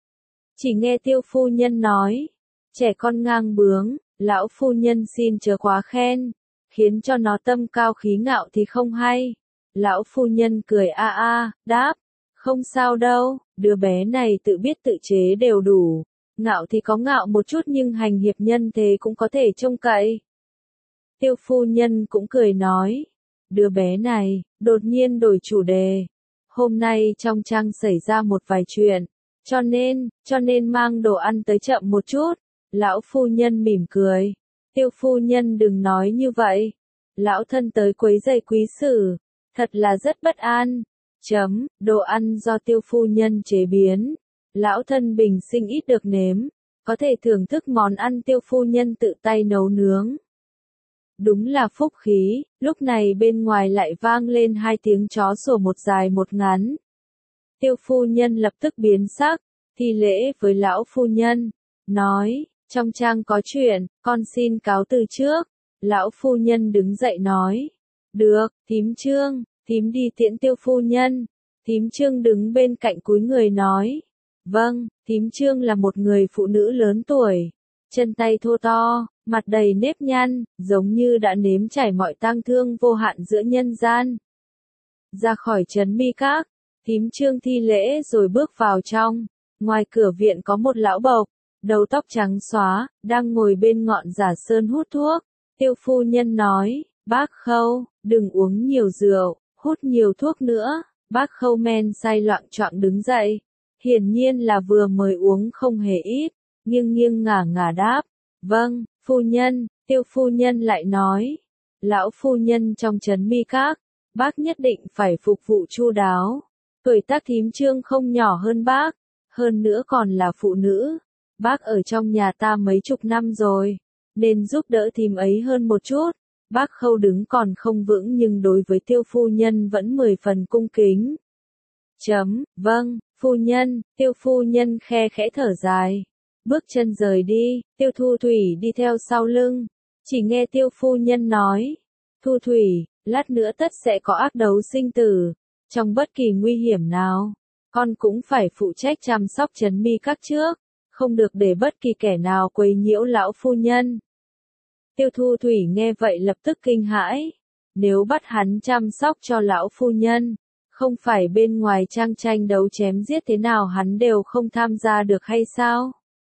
Chỉ nghe Tiêu phu nhân nói, trẻ con ngang bướng, lão phu nhân xin chớ quá khen, khiến cho nó tâm cao khí ngạo thì không hay. Lão phu nhân cười a a, đáp, không sao đâu, đứa bé này tự biết tự chế đều đủ, ngạo thì có ngạo một chút nhưng hành hiệp nhân thế cũng có thể trông cậy. Tiêu phu nhân cũng cười nói, đứa bé này, đột nhiên đổi chủ đề. Hôm nay trong trang xảy ra một vài chuyện, cho nên, cho nên mang đồ ăn tới chậm một chút. Lão phu nhân mỉm cười, Tiêu phu nhân đừng nói như vậy. Lão thân tới quấy rầy quý sử, thật là rất bất an. Chấm, đồ ăn do Tiêu phu nhân chế biến. Lão thân bình sinh ít được nếm, có thể thưởng thức món ăn Tiêu phu nhân tự tay nấu nướng. Đúng là phúc khí, lúc này bên ngoài lại vang lên hai tiếng chó sủa một dài một ngắn. Tiêu phu nhân lập tức biến sắc, thi lễ với lão phu nhân, nói, trong trang có chuyện, con xin cáo từ trước. Lão phu nhân đứng dậy nói, được, thím Trương, thím đi tiễn Tiêu phu nhân. Thím Trương đứng bên cạnh cúi người nói, vâng, thím Trương là một người phụ nữ lớn tuổi, chân tay thô to, mặt đầy nếp nhăn, giống như đã nếm trải mọi tang thương vô hạn giữa nhân gian. Ra khỏi Trấn Mi Các, thím Trương thi lễ rồi bước vào trong. Ngoài cửa viện có một lão bộc, đầu tóc trắng xóa, đang ngồi bên ngọn giả sơn hút thuốc. Tiêu phu nhân nói, bác Khâu, đừng uống nhiều rượu, hút nhiều thuốc nữa. Bác Khâu men say loạng choạng đứng dậy, hiển nhiên là vừa mới uống không hề ít, nghiêng nghiêng ngả ngả đáp, vâng, phu nhân. Tiêu phu nhân lại nói, lão phu nhân trong Trấn Mi Các, bác nhất định phải phục vụ chu đáo. Tuổi tác thím Trương không nhỏ hơn bác, hơn nữa còn là phụ nữ. Bác ở trong nhà ta mấy chục năm rồi, nên giúp đỡ thím ấy hơn một chút. Bác Khâu đứng còn không vững nhưng đối với Tiêu phu nhân vẫn mười phần cung kính. Chấm, vâng, phu nhân, Tiêu phu nhân khe khẽ thở dài. Bước chân rời đi, Tiêu Thu Thủy đi theo sau lưng. Chỉ nghe Tiêu phu nhân nói. Thu Thủy, lát nữa tất sẽ có ác đấu sinh tử. Trong bất kỳ nguy hiểm nào, con cũng phải phụ trách chăm sóc Trấn Mi Các trước. Không được để bất kỳ kẻ nào quấy nhiễu lão phu nhân. Tiêu Thu Thủy nghe vậy lập tức kinh hãi. Nếu bắt hắn chăm sóc cho lão phu nhân, không phải bên ngoài trang tranh đấu chém giết thế nào hắn đều không tham gia được hay sao?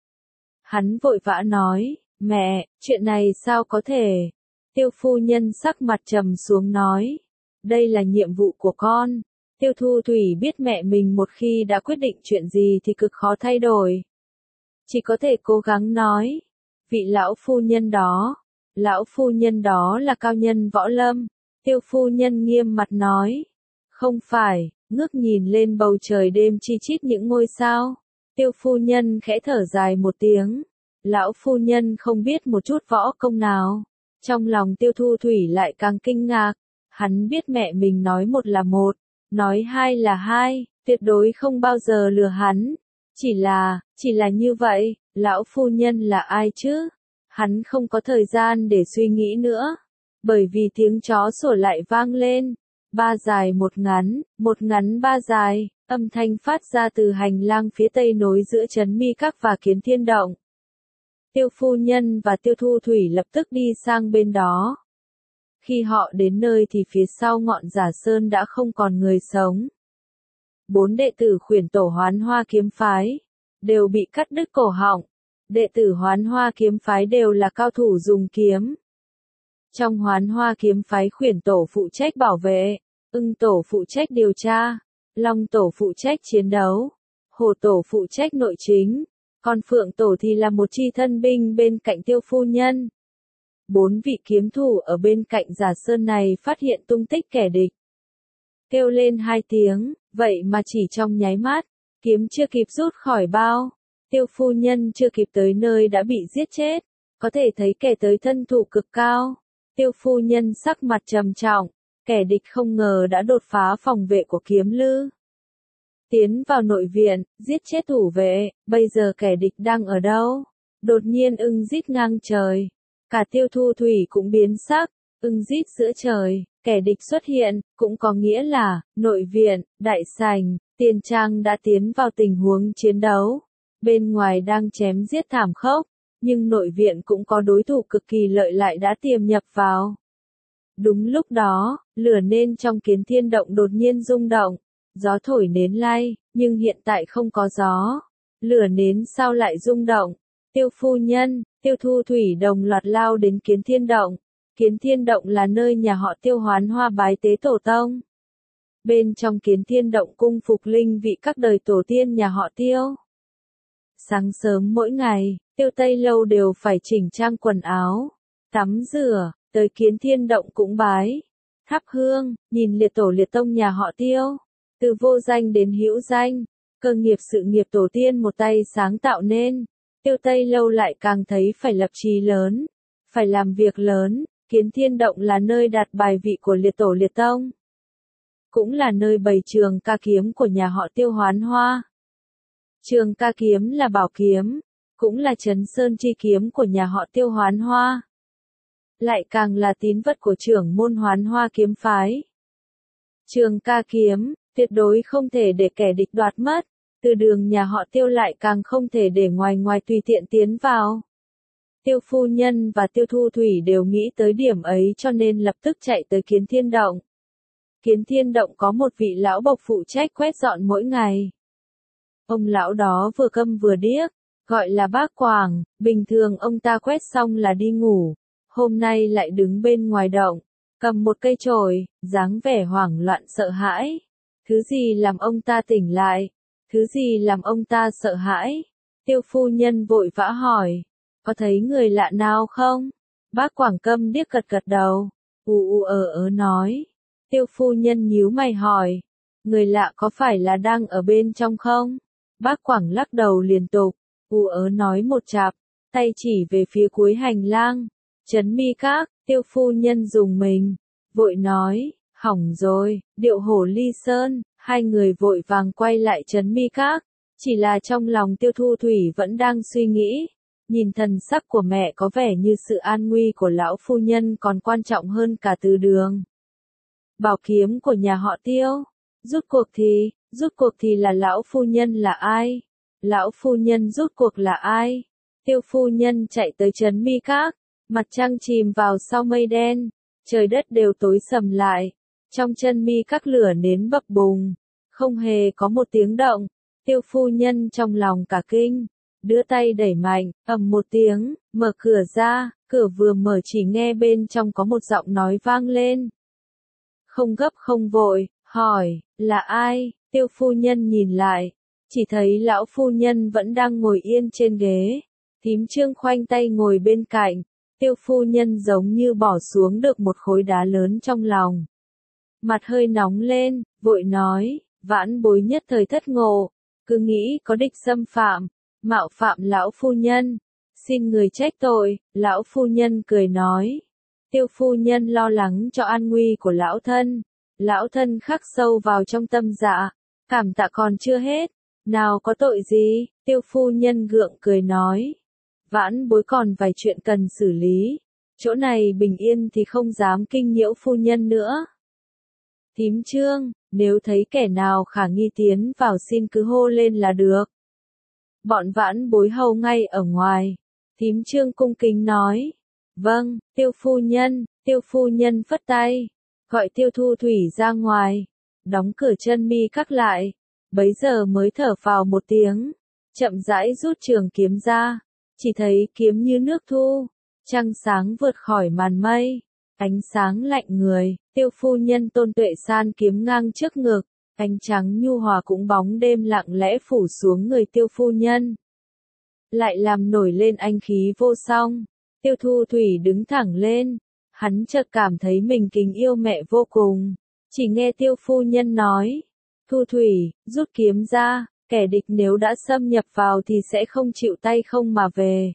Hắn vội vã nói, mẹ, chuyện này sao có thể? Tiêu phu nhân sắc mặt trầm xuống nói, đây là nhiệm vụ của con. Tiêu Thu Thủy biết mẹ mình một khi đã quyết định chuyện gì thì cực khó thay đổi. Chỉ có thể cố gắng nói, vị lão phu nhân đó, lão phu nhân đó là cao nhân võ lâm. Tiêu phu nhân nghiêm mặt nói, không phải, ngước nhìn lên bầu trời đêm chi chít những ngôi sao. Tiêu phu nhân khẽ thở dài một tiếng, lão phu nhân không biết một chút võ công nào. Trong lòng Tiêu Thu Thủy lại càng kinh ngạc, hắn biết mẹ mình nói một là một, nói hai là hai, tuyệt đối không bao giờ lừa hắn. Chỉ là, chỉ là như vậy, lão phu nhân là ai chứ? Hắn không có thời gian để suy nghĩ nữa, bởi vì tiếng chó sủa lại vang lên. Ba dài một ngắn, một ngắn ba dài, âm thanh phát ra từ hành lang phía tây nối giữa Trấn Mi Các và Kiến Thiên Động. Tiêu phu nhân và Tiêu Thu Thủy lập tức đi sang bên đó. Khi họ đến nơi thì phía sau ngọn Giả Sơn đã không còn người sống. Bốn đệ tử khuyển tổ Hoán Hoa kiếm phái đều bị cắt đứt cổ họng. Đệ tử Hoán Hoa kiếm phái đều là cao thủ dùng kiếm. Trong Hoán Hoa kiếm phái khuyển tổ phụ trách bảo vệ, Ưng tổ phụ trách điều tra, Long tổ phụ trách chiến đấu, Hổ tổ phụ trách nội chính, còn Phượng tổ thì là một chi thân binh bên cạnh Tiêu phu nhân. Bốn vị kiếm thủ ở bên cạnh Giả Sơn này phát hiện tung tích kẻ địch. Kêu lên hai tiếng, vậy mà chỉ trong nháy mắt, kiếm chưa kịp rút khỏi bao, Tiêu phu nhân chưa kịp tới nơi đã bị giết chết, có thể thấy kẻ tới thân thủ cực cao. Tiêu phu nhân sắc mặt trầm trọng, kẻ địch không ngờ đã đột phá phòng vệ của kiếm lư. Tiến vào nội viện, giết chết thủ vệ, bây giờ kẻ địch đang ở đâu? Đột nhiên ưng rít ngang trời. Cả Tiêu Thu Thủy cũng biến sắc, ưng rít giữa trời, kẻ địch xuất hiện, cũng có nghĩa là, nội viện, đại sảnh, tiền trang đã tiến vào tình huống chiến đấu. Bên ngoài đang chém giết thảm khốc, nhưng nội viện cũng có đối thủ cực kỳ lợi lại đã tiềm nhập vào. Đúng lúc đó, lửa nên trong Kiến Thiên Động đột nhiên rung động, gió thổi nến lay, nhưng hiện tại không có gió. Lửa nến sao lại rung động? Tiêu phu nhân, Tiêu Thu Thủy đồng loạt lao đến Kiến Thiên Động. Kiến Thiên Động là nơi nhà họ Tiêu Hoán Hoa bái tế tổ tông. Bên trong Kiến Thiên Động cung phục linh vị các đời tổ tiên nhà họ Tiêu. Sáng sớm mỗi ngày, Tiêu Tây Lâu đều phải chỉnh trang quần áo, tắm rửa, tới Kiến Thiên Động cũng bái, thắp hương, nhìn liệt tổ liệt tông nhà họ Tiêu, từ vô danh đến hữu danh, cơ nghiệp sự nghiệp tổ tiên một tay sáng tạo nên. Tiêu Tây Lâu lại càng thấy phải lập chí lớn, phải làm việc lớn. Kiến Thiên Động là nơi đặt bài vị của liệt tổ liệt tông, cũng là nơi bày trường ca kiếm của nhà họ Tiêu Hoán Hoa. Trường ca kiếm là bảo kiếm, cũng là trấn sơn chi kiếm của nhà họ Tiêu Hoán Hoa. Lại càng là tín vật của trưởng môn Hoán Hoa kiếm phái. Trường ca kiếm, tuyệt đối không thể để kẻ địch đoạt mất, từ đường nhà họ Tiêu lại càng không thể để ngoài ngoài tùy tiện tiến vào. Tiêu phu nhân và Tiêu Thu Thủy đều nghĩ tới điểm ấy cho nên lập tức chạy tới Kiến Thiên Động. Kiến Thiên Động có một vị lão bộc phụ trách quét dọn mỗi ngày. Ông lão đó vừa câm vừa điếc, gọi là Bác Quảng, bình thường ông ta quét xong là đi ngủ, hôm nay lại đứng bên ngoài động, cầm một cây chổi, dáng vẻ hoảng loạn sợ hãi. Thứ gì làm ông ta tỉnh lại? Thứ gì làm ông ta sợ hãi? Tiêu phu nhân vội vã hỏi, có thấy người lạ nào không? Bác Quảng câm điếc gật gật đầu, u u ờ ờ nói. Tiêu phu nhân nhíu mày hỏi, người lạ có phải là đang ở bên trong không? Bác Quảng lắc đầu liên tục, u ớ nói một chặp, tay chỉ về phía cuối hành lang. Trấn Mi Các, Tiêu phu nhân dùng mình, vội nói, hỏng rồi, Điệu Hổ Ly Sơn, hai người vội vàng quay lại Trấn Mi Các, chỉ là trong lòng Tiêu Thu Thủy vẫn đang suy nghĩ, nhìn thần sắc của mẹ có vẻ như sự an nguy của lão phu nhân còn quan trọng hơn cả Từ Đường. Bảo kiếm của nhà họ Tiêu, rút cuộc thì, rút cuộc thì là lão phu nhân là ai? Lão phu nhân rút cuộc là ai? Tiêu phu nhân chạy tới Trấn Mi Các, mặt trăng chìm vào sau mây đen, trời đất đều tối sầm lại, trong chân mi các lửa nến bập bùng, không hề có một tiếng động. Tiêu phu nhân trong lòng cả kinh, đưa tay đẩy mạnh, ầm một tiếng, mở cửa ra, cửa vừa mở chỉ nghe bên trong có một giọng nói vang lên. Không gấp không vội, hỏi, là ai? Tiêu phu nhân nhìn lại, chỉ thấy lão phu nhân vẫn đang ngồi yên trên ghế, thím Trương khoanh tay ngồi bên cạnh, Tiêu phu nhân giống như bỏ xuống được một khối đá lớn trong lòng. Mặt hơi nóng lên, vội nói, vãn bối nhất thời thất ngộ, cứ nghĩ có địch xâm phạm, mạo phạm lão phu nhân, xin người trách tội. Lão phu nhân cười nói, Tiêu phu nhân lo lắng cho an nguy của lão thân, lão thân khắc sâu vào trong tâm dạ, cảm tạ còn chưa hết, nào có tội gì? Tiêu phu nhân gượng cười nói, vãn bối còn vài chuyện cần xử lý, chỗ này bình yên thì không dám kinh nhiễu phu nhân nữa. Thím Trương, nếu thấy kẻ nào khả nghi tiến vào xin cứ hô lên là được. Bọn vãn bối hầu ngay ở ngoài. Thím Trương cung kính nói. Vâng, Tiêu phu nhân. Tiêu phu nhân phất tay, gọi Tiêu Thu Thủy ra ngoài, đóng cửa chân mi các lại, bấy giờ mới thở phào một tiếng, chậm rãi rút trường kiếm ra, chỉ thấy kiếm như nước thu, trăng sáng vượt khỏi màn mây, ánh sáng lạnh người. Tiêu phu nhân tôn tuệ san kiếm ngang trước ngực, ánh trắng nhu hòa cũng bóng đêm lặng lẽ phủ xuống người Tiêu phu nhân, lại làm nổi lên anh khí vô song. Tiêu Thu Thủy đứng thẳng lên, hắn chợt cảm thấy mình kính yêu mẹ vô cùng, chỉ nghe Tiêu phu nhân nói, Thu Thủy, rút kiếm ra, kẻ địch nếu đã xâm nhập vào thì sẽ không chịu tay không mà về.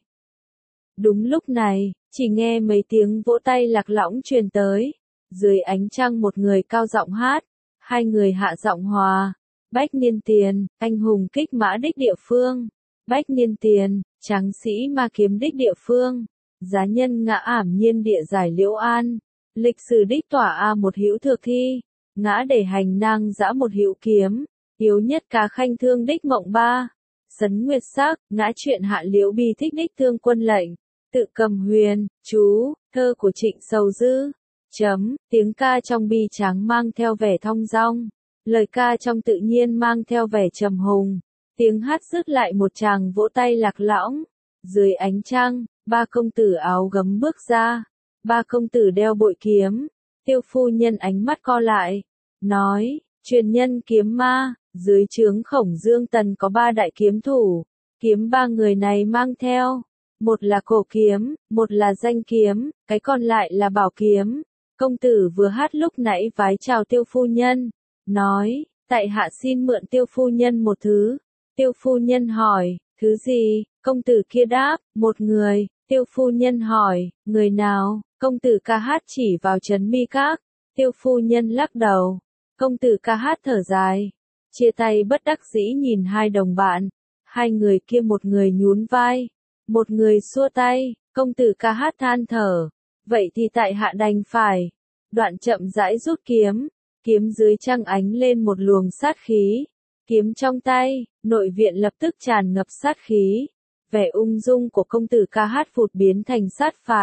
Đúng lúc này, chỉ nghe mấy tiếng vỗ tay lạc lõng truyền tới, dưới ánh trăng một người cao giọng hát, hai người hạ giọng hòa, Bách Niên Tiền, anh hùng kích mã đích địa phương, Bách Niên Tiền, tráng sĩ ma kiếm đích địa phương, giá nhân ngã ảm nhiên địa giải liễu an, lịch sử đích tỏa a một hữu thược thi, ngã để hành nang dã một hữu kiếm, yếu nhất cá khanh thương đích mộng ba, sấn nguyệt sắc, ngã chuyện hạ liễu bi thích đích thương quân lệnh, tự cầm huyền, chú, thơ của Trịnh Sầu Dư. Chấm, tiếng ca trong bi tráng mang theo vẻ thong dong, lời ca trong tự nhiên mang theo vẻ trầm hùng, tiếng hát dứt lại một tràng vỗ tay lạc lõng, dưới ánh trăng, ba công tử áo gấm bước ra, ba công tử đeo bội kiếm. Tiêu phu nhân ánh mắt co lại, nói, truyền nhân kiếm ma, dưới trướng Khổng Dương Tần có ba đại kiếm thủ, kiếm ba người này mang theo, một là cổ kiếm, một là danh kiếm, cái còn lại là bảo kiếm. Công tử vừa hát lúc nãy vái chào Tiêu phu nhân, nói, tại hạ xin mượn Tiêu phu nhân một thứ. Tiêu phu nhân hỏi, thứ gì? Công tử kia đáp, một người. Tiêu phu nhân hỏi, người nào? Công tử ca hát chỉ vào Trấn Mi Các. Tiêu phu nhân lắc đầu. Công tử ca hát thở dài, chia tay bất đắc dĩ nhìn hai đồng bạn. Hai người kia một người nhún vai, một người xua tay. Công tử ca hát than thở, vậy thì tại hạ đành phải. Đoạn chậm rãi rút kiếm, kiếm dưới trăng ánh lên một luồng sát khí. Kiếm trong tay, nội viện lập tức tràn ngập sát khí. Vẻ ung dung của công tử ca hát phụt biến thành sát phạt.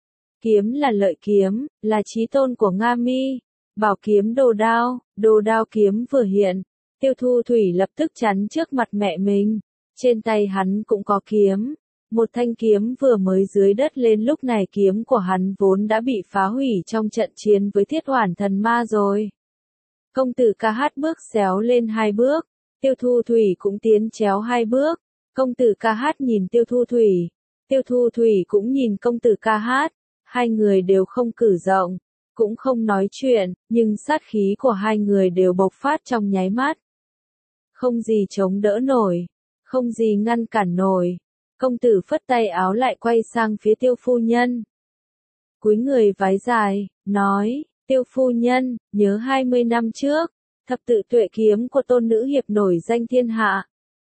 Kiếm là lợi kiếm, là chí tôn của Nga Mi. Bảo kiếm đồ đao, đồ đao kiếm vừa hiện. Tiêu Thu Thủy lập tức chắn trước mặt mẹ mình. Trên tay hắn cũng có kiếm. Một thanh kiếm vừa mới dưới đất lên, lúc này kiếm của hắn vốn đã bị phá hủy trong trận chiến với Thiết Hoản Thần Ma rồi. Công tử ca hát bước xéo lên hai bước, Tiêu Thu Thủy cũng tiến chéo hai bước. Công tử ca hát nhìn Tiêu Thu Thủy, Tiêu Thu Thủy cũng nhìn công tử ca hát, hai người đều không cử rộng, cũng không nói chuyện, nhưng sát khí của hai người đều bộc phát trong nháy mắt. Không gì chống đỡ nổi, không gì ngăn cản nổi. Công tử phất tay áo lại quay sang phía Tiêu phu nhân. cúi người vái dài, nói, Tiêu phu nhân, nhớ hai mươi năm trước, thập tự tuệ kiếm của tôn nữ hiệp nổi danh thiên hạ.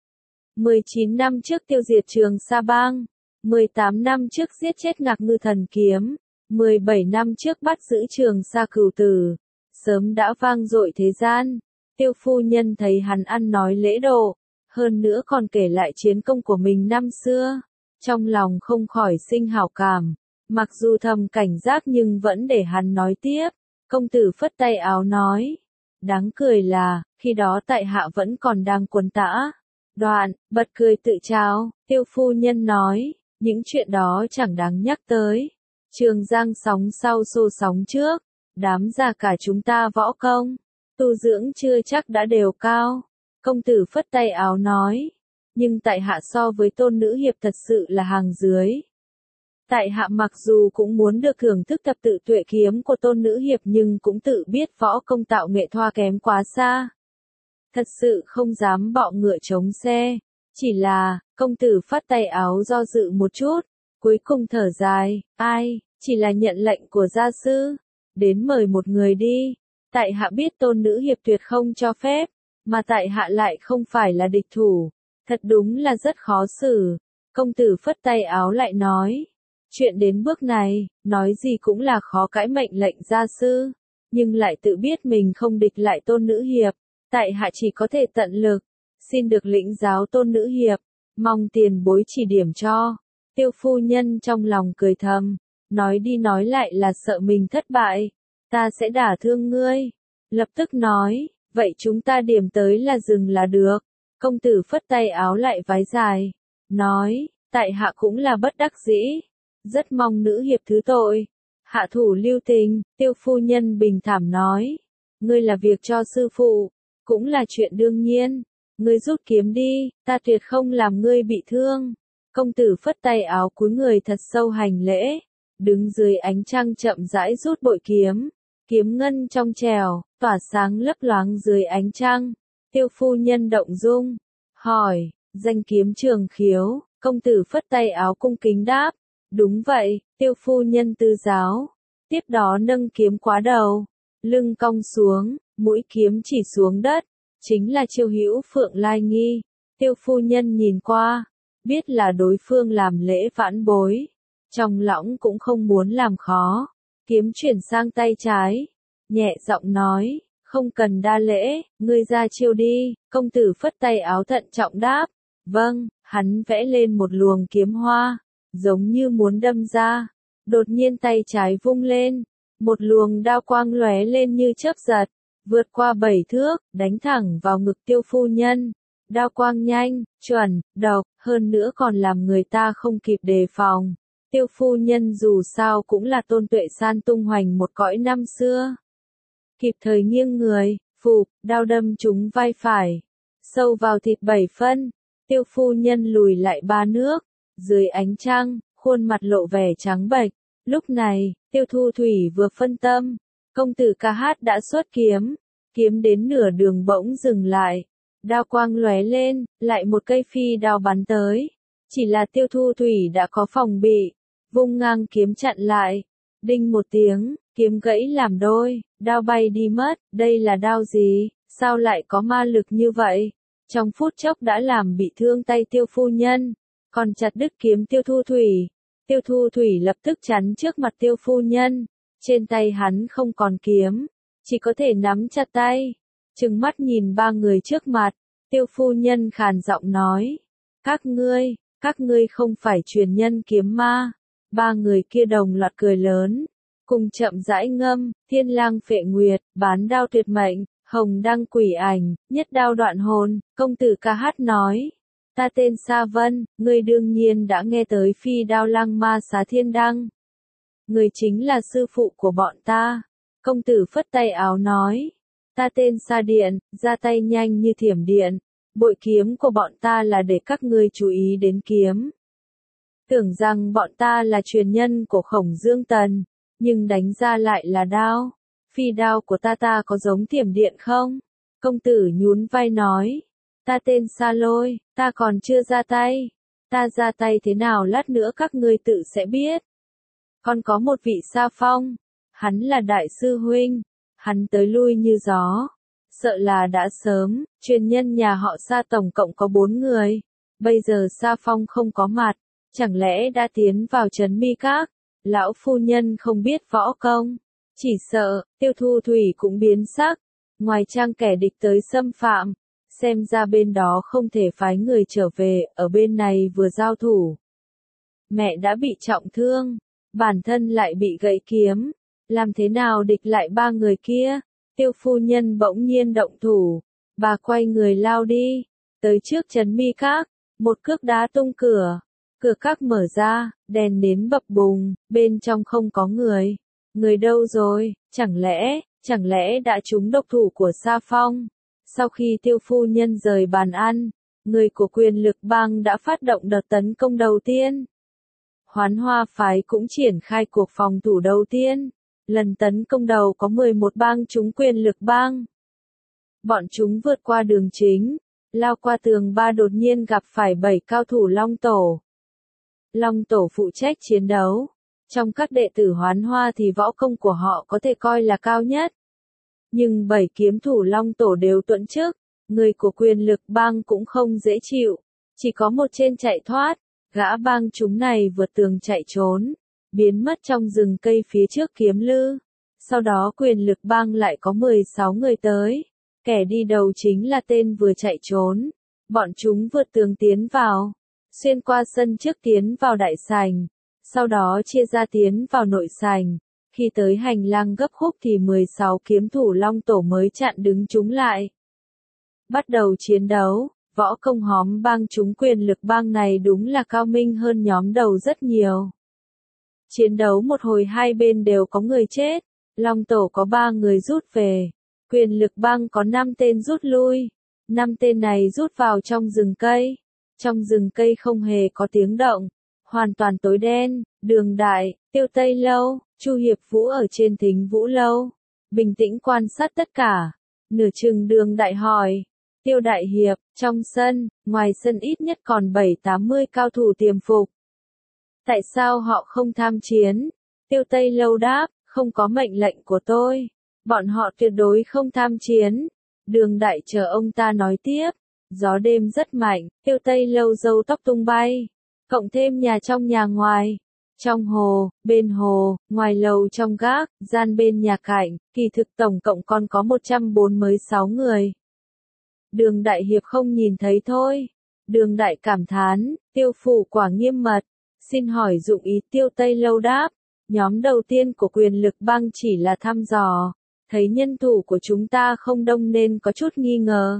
mười chín năm trước tiêu diệt Trường Sa Bang, mười tám năm trước giết chết Ngạc Ngư Thần Kiếm, mười bảy năm trước bắt giữ Trường Sa Cửu Tử, sớm đã vang dội thế gian. Tiêu phu nhân thấy hắn ăn nói lễ độ, hơn nữa còn kể lại chiến công của mình năm xưa, trong lòng không khỏi sinh hảo cảm, mặc dù thầm cảnh giác nhưng vẫn để hắn nói tiếp. Công tử phất tay áo nói, đáng cười là, khi đó tại hạ vẫn còn đang quấn tã. Đoạn, bật cười tự trao, Tiêu phu nhân nói, những chuyện đó chẳng đáng nhắc tới. Trường Giang sóng sau xô sóng trước, đám già cả chúng ta võ công, tu dưỡng chưa chắc đã đều cao. Công tử phất tay áo nói, nhưng tại hạ so với tôn nữ hiệp thật sự là hàng dưới. Tại hạ mặc dù cũng muốn được thưởng thức thập tự tuệ kiếm của tôn nữ hiệp nhưng cũng tự biết võ công tạo nghệ thoa kém quá xa. Thật sự không dám bọ ngựa chống xe, chỉ là, công tử phát tay áo do dự một chút, cuối cùng thở dài, ai, chỉ là nhận lệnh của gia sư, đến mời một người đi, tại hạ biết tôn nữ hiệp tuyệt không cho phép, mà tại hạ lại không phải là địch thủ, thật đúng là rất khó xử. Công tử phất tay áo lại nói, chuyện đến bước này, nói gì cũng là khó cãi mệnh lệnh gia sư, nhưng lại tự biết mình không địch lại tôn nữ hiệp, tại hạ chỉ có thể tận lực, xin được lĩnh giáo tôn nữ hiệp, mong tiền bối chỉ điểm cho. Tiêu phu nhân trong lòng cười thầm, nói đi nói lại là sợ mình thất bại, ta sẽ đả thương ngươi. Lập tức nói, vậy chúng ta điểm tới là dừng là được. Công tử phất tay áo lại vái dài, nói, tại hạ cũng là bất đắc dĩ, rất mong nữ hiệp thứ tội. Hạ thủ lưu tình, Tiêu phu nhân bình thản nói, ngươi là việc cho sư phụ, cũng là chuyện đương nhiên, ngươi rút kiếm đi, ta tuyệt không làm ngươi bị thương. Công tử phất tay áo cúi người thật sâu hành lễ, đứng dưới ánh trăng chậm rãi rút bội kiếm, kiếm ngân trong trẻo, tỏa sáng lấp loáng dưới ánh trăng. Tiêu phu nhân động dung, hỏi, danh kiếm Trường Khiếu. Công tử phất tay áo cung kính đáp, đúng vậy. Tiêu phu nhân tư giáo, tiếp đó nâng kiếm quá đầu, lưng cong xuống, mũi kiếm chỉ xuống đất, chính là chiêu hữu Phượng Lai Nghi. Tiêu phu nhân nhìn qua, biết là đối phương làm lễ vãn bối, trong lòng cũng không muốn làm khó, kiếm chuyển sang tay trái, nhẹ giọng nói, không cần đa lễ, ngươi ra chiêu đi. Công tử phất tay áo thận trọng đáp, vâng. Hắn vẽ lên một luồng kiếm hoa, giống như muốn đâm ra, đột nhiên tay trái vung lên, một luồng đao quang lóe lên như chớp giật, vượt qua bảy thước, đánh thẳng vào ngực tiêu phu nhân. Đao quang nhanh, chuẩn, độc, hơn nữa còn làm người ta không kịp đề phòng. Tiêu phu nhân dù sao cũng là tôn tuệ san tung hoành một cõi năm xưa. Kịp thời nghiêng người, phụp, đao đâm trúng vai phải, sâu vào thịt bảy phân. Tiêu phu nhân lùi lại ba nước, dưới ánh trăng, khuôn mặt lộ vẻ trắng bệch. Lúc này, Tiêu Thu Thủy vừa phân tâm, công tử ca hát đã xuất kiếm, kiếm đến nửa đường bỗng dừng lại, đao quang lóe lên, lại một cây phi đao bắn tới. Chỉ là Tiêu Thu Thủy đã có phòng bị, vung ngang kiếm chặn lại, đinh một tiếng, kiếm gãy làm đôi, đao bay đi mất. Đây là đao gì, sao lại có ma lực như vậy? Trong phút chốc đã làm bị thương tay Tiêu phu nhân, còn chặt đứt kiếm Tiêu Thu Thủy. Tiêu Thu Thủy lập tức chắn trước mặt Tiêu phu nhân, trên tay hắn không còn kiếm, chỉ có thể nắm chặt tay, trừng mắt nhìn ba người trước mặt. Tiêu phu nhân khàn giọng nói, các ngươi, các ngươi không phải truyền nhân kiếm ma. Ba người kia đồng loạt cười lớn, cùng chậm rãi ngâm, thiên lang phệ nguyệt, bán đao tuyệt mệnh, hồng đăng quỷ ảnh, nhất đao đoạn hồn. Công tử ca hát nói, ta tên Sa Vân, ngươi đương nhiên đã nghe tới phi đao lăng ma xá thiên đăng. Người chính là sư phụ của bọn ta. Công tử phất tay áo nói, ta tên Sa Điện, ra tay nhanh như thiểm điện. Bội kiếm của bọn ta là để các ngươi chú ý đến kiếm. Tưởng rằng bọn ta là truyền nhân của Khổng Dương Tần, nhưng đánh ra lại là đao. Phi đao của ta ta có giống thiểm điện không? Công tử nhún vai nói, ta tên Sa Lôi, ta còn chưa ra tay. Ta ra tay thế nào lát nữa các ngươi tự sẽ biết. Còn có một vị Sa Phong, hắn là đại sư huynh, hắn tới lui như gió, sợ là đã sớm, truyền nhân nhà họ Sa tổng cộng có bốn người, bây giờ Sa Phong không có mặt, chẳng lẽ đã tiến vào trấn Mi Các, lão phu nhân không biết võ công, chỉ sợ, Tiêu Thu Thủy cũng biến sắc, ngoài trang kẻ địch tới xâm phạm, xem ra bên đó không thể phái người trở về, ở bên này vừa giao thủ. Mẹ đã bị trọng thương, bản thân lại bị gãy kiếm, làm thế nào địch lại ba người kia? Tiêu phu nhân bỗng nhiên động thủ, bà quay người lao đi, tới trước trấn Mi Các, một cước đá tung cửa, cửa các mở ra, đèn nến bập bùng, bên trong không có người. Người đâu rồi, chẳng lẽ, chẳng lẽ đã trúng độc thủ của Sa Phong? Sau khi Tiêu phu nhân rời bàn ăn, người của Quyền Lực Bang đã phát động đợt tấn công đầu tiên. Hoán Hoa phái cũng triển khai cuộc phòng thủ đầu tiên. Lần tấn công đầu có mười một bang chúng Quyền Lực Bang. Bọn chúng vượt qua đường chính, lao qua tường ba đột nhiên gặp phải bảy cao thủ Long Tổ. Long Tổ phụ trách chiến đấu. Trong các đệ tử Hoán Hoa thì võ công của họ có thể coi là cao nhất. Nhưng bảy kiếm thủ Long Tổ đều tuẫn chức, người của Quyền Lực Bang cũng không dễ chịu. Chỉ có một trên chạy thoát, gã bang chúng này vượt tường chạy trốn, biến mất trong rừng cây phía trước kiếm lư. Sau đó Quyền Lực Bang lại có mười sáu người tới. Kẻ đi đầu chính là tên vừa chạy trốn. Bọn chúng vượt tường tiến vào, xuyên qua sân trước tiến vào đại sảnh, sau đó chia ra tiến vào nội sảnh. Khi tới hành lang gấp khúc thì mười sáu kiếm thủ Long Tổ mới chặn đứng chúng lại. Bắt đầu chiến đấu, võ công hóm bang chúng Quyền Lực Bang này đúng là cao minh hơn nhóm đầu rất nhiều. Chiến đấu một hồi hai bên đều có người chết, Long Tổ có ba người rút về, Quyền Lực Bang có năm tên rút lui, năm tên này rút vào trong rừng cây. Trong rừng cây không hề có tiếng động, hoàn toàn tối đen. Đường Đại, Tiêu Tây Lâu, Chu Hiệp Vũ ở trên Thính Vũ Lâu, bình tĩnh quan sát tất cả. Nửa chừng Đường Đại hỏi, Tiêu Đại Hiệp, trong sân, ngoài sân ít nhất còn bảy tám mươi cao thủ tiềm phục. Tại sao họ không tham chiến? Tiêu Tây Lâu đáp, không có mệnh lệnh của tôi. Bọn họ tuyệt đối không tham chiến. Đường Đại chờ ông ta nói tiếp. Gió đêm rất mạnh, Tiêu Tây Lâu râu tóc tung bay. Cộng thêm nhà trong nhà ngoài. Trong hồ, bên hồ, ngoài lầu trong gác, gian bên nhà cạnh, kỳ thực tổng cộng còn có một trăm bốn mươi sáu người. Đường Đại Hiệp không nhìn thấy thôi. Đường Đại cảm thán, Tiêu phủ quả nghiêm mật. Xin hỏi dụng ý? Tiêu Tây Lâu đáp. Nhóm đầu tiên của Quyền Lực Bang chỉ là thăm dò. Thấy nhân thủ của chúng ta không đông nên có chút nghi ngờ.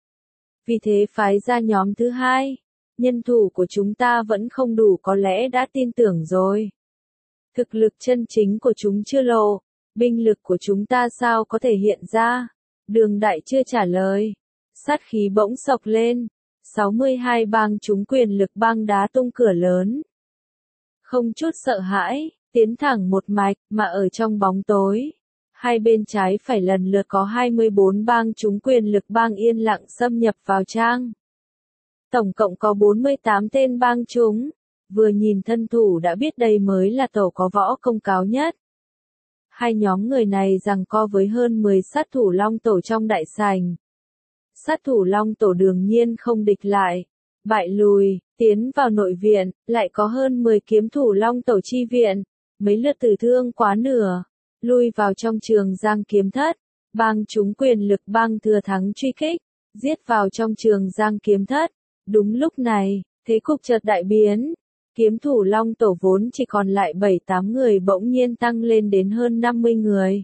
Vì thế phái ra nhóm thứ hai. Nhân thủ của chúng ta vẫn không đủ, có lẽ đã tin tưởng rồi. Thực lực chân chính của chúng chưa lộ. Binh lực của chúng ta sao có thể hiện ra? Đường Đại chưa trả lời. Sát khí bỗng sộc lên. sáu mươi hai bang chúng Quyền Lực Bang đá tung cửa lớn. Không chút sợ hãi, tiến thẳng một mạch, mà ở trong bóng tối. Hai bên trái phải lần lượt có hai mươi bốn bang chúng Quyền Lực Bang yên lặng xâm nhập vào trang. Tổng cộng có bốn mươi tám tên bang chúng. Vừa nhìn thân thủ đã biết đây mới là tổ có võ công cao nhất. Hai nhóm người này giằng co với hơn mười sát thủ Long Tổ trong đại sảnh. Sát thủ Long Tổ đương nhiên không địch lại. Bại lùi, tiến vào nội viện, lại có hơn mười kiếm thủ Long Tổ chi viện. Mấy lượt tử thương quá nửa. Lui vào trong trường Giang Kiếm Thất. Bang chúng Quyền Lực Bang thừa thắng truy kích. Giết vào trong trường Giang Kiếm Thất. Đúng lúc này, thế cục chợt đại biến. Kiếm thủ Long Tổ vốn chỉ còn lại bảy tám người bỗng nhiên tăng lên đến hơn năm mươi người.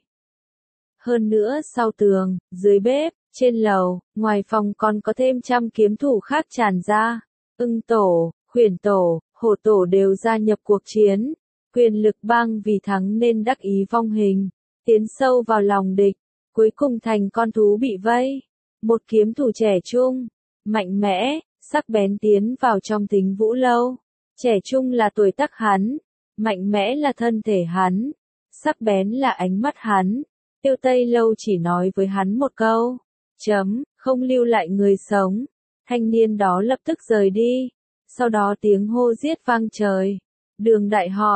Hơn nữa sau tường, dưới bếp, trên lầu, ngoài phòng còn có thêm trăm kiếm thủ khác tràn ra. Ưng Tổ, Khuyển Tổ, Hổ Tổ đều gia nhập cuộc chiến. Quyền Lực Bang vì thắng nên đắc ý vong hình, tiến sâu vào lòng địch, cuối cùng thành con thú bị vây. Một kiếm thủ trẻ trung, mạnh mẽ, sắc bén tiến vào trong Thính Vũ Lâu. Trẻ trung là tuổi tác hắn, mạnh mẽ là thân thể hắn, sắc bén là ánh mắt hắn. Tiêu Tây Lâu chỉ nói với hắn một câu, chấm, không lưu lại người sống. Thanh niên đó lập tức rời đi. Sau đó tiếng hô giết vang trời. Đường Đại hỏi,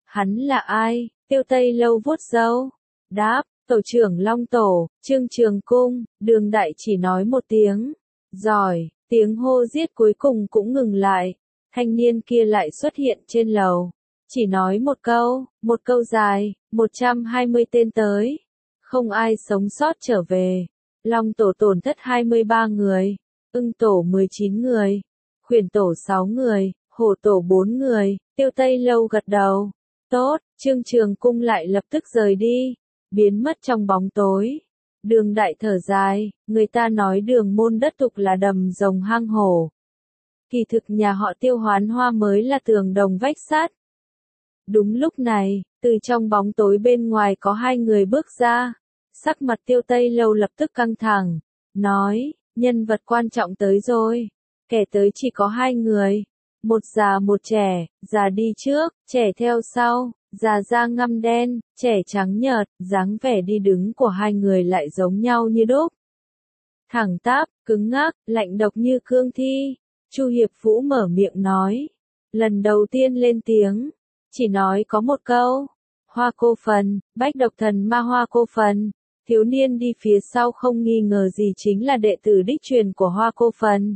Hắn là ai? Tiêu Tây Lâu vuốt râu. Đáp, tổ trưởng Long Tổ, Trương Trường Cung. Đường Đại chỉ nói một tiếng. Giỏi, tiếng hô giết cuối cùng cũng ngừng lại. Thanh niên kia lại xuất hiện trên lầu. Chỉ nói một câu, một câu dài, một trăm hai mươi tên tới. Không ai sống sót trở về. Long Tổ tổn thất hai mươi ba người. Ưng Tổ mười chín người. Khuyển Tổ sáu người. Hổ Tổ bốn người. Tiêu Tây Lâu gật đầu. Tốt, Trương Trường Cung lại lập tức rời đi. Biến mất trong bóng tối. Đường Đại thở dài, người ta nói đường môn đất tục là đầm rồng hang hổ. Kỳ thực nhà họ Tiêu Hoán Hoa mới là tường đồng vách sắt. Đúng lúc này, từ trong bóng tối bên ngoài có hai người bước ra. Sắc mặt Tiêu Tây Lâu lập tức căng thẳng. Nói, nhân vật quan trọng tới rồi. Kẻ tới chỉ có hai người. Một già một trẻ, già đi trước, trẻ theo sau. Già da ngăm đen, trẻ trắng nhợt, dáng vẻ đi đứng của hai người lại giống nhau như đúc. Thẳng tắp, cứng ngắc, lạnh độc như cương thi. Chu Hiệp Vũ mở miệng nói. Lần đầu tiên lên tiếng. Chỉ nói có một câu. Hoa Cô Phần, Bách Độc Thần Ma Hoa Cô Phần. Thiếu niên đi phía sau không nghi ngờ gì chính là đệ tử đích truyền của Hoa Cô Phần.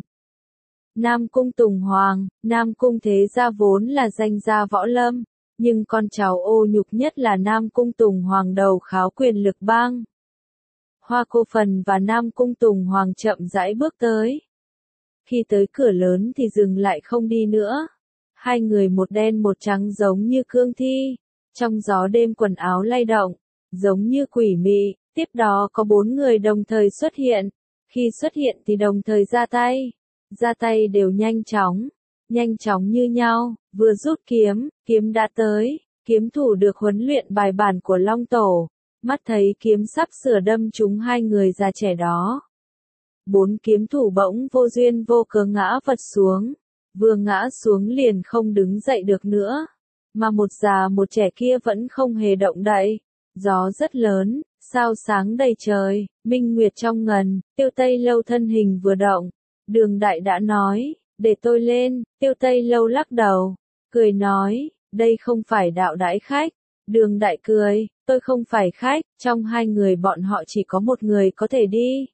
Nam Cung Tùng Hoàng, Nam Cung Thế Gia vốn là danh gia võ lâm. Nhưng con cháu ô nhục nhất là Nam Cung Tùng Hoàng đầu kháo quyền lực bang. Hoa Cô Phần và Nam Cung Tùng Hoàng chậm rãi bước tới. Khi tới cửa lớn thì dừng lại không đi nữa. Hai người một đen một trắng giống như cương thi. Trong gió đêm quần áo lay động, giống như quỷ mị. Tiếp đó có bốn người đồng thời xuất hiện. Khi xuất hiện thì đồng thời ra tay. Ra tay đều nhanh chóng. Nhanh chóng như nhau, vừa rút kiếm, kiếm đã tới, kiếm thủ được huấn luyện bài bản của Long Tổ, mắt thấy kiếm sắp sửa đâm trúng hai người già trẻ đó. Bốn kiếm thủ bỗng vô duyên vô cớ ngã vật xuống, vừa ngã xuống liền không đứng dậy được nữa, mà một già một trẻ kia vẫn không hề động đậy. Gió rất lớn, sao sáng đầy trời, minh nguyệt trong ngần, Tiêu Tây Lâu thân hình vừa động, Đường Đại đã nói. Để tôi lên, Tiêu Tây Lâu lắc đầu, cười nói, đây không phải đạo đãi khách. Đường Đại cười, tôi không phải khách, trong hai người bọn họ chỉ có một người có thể đi.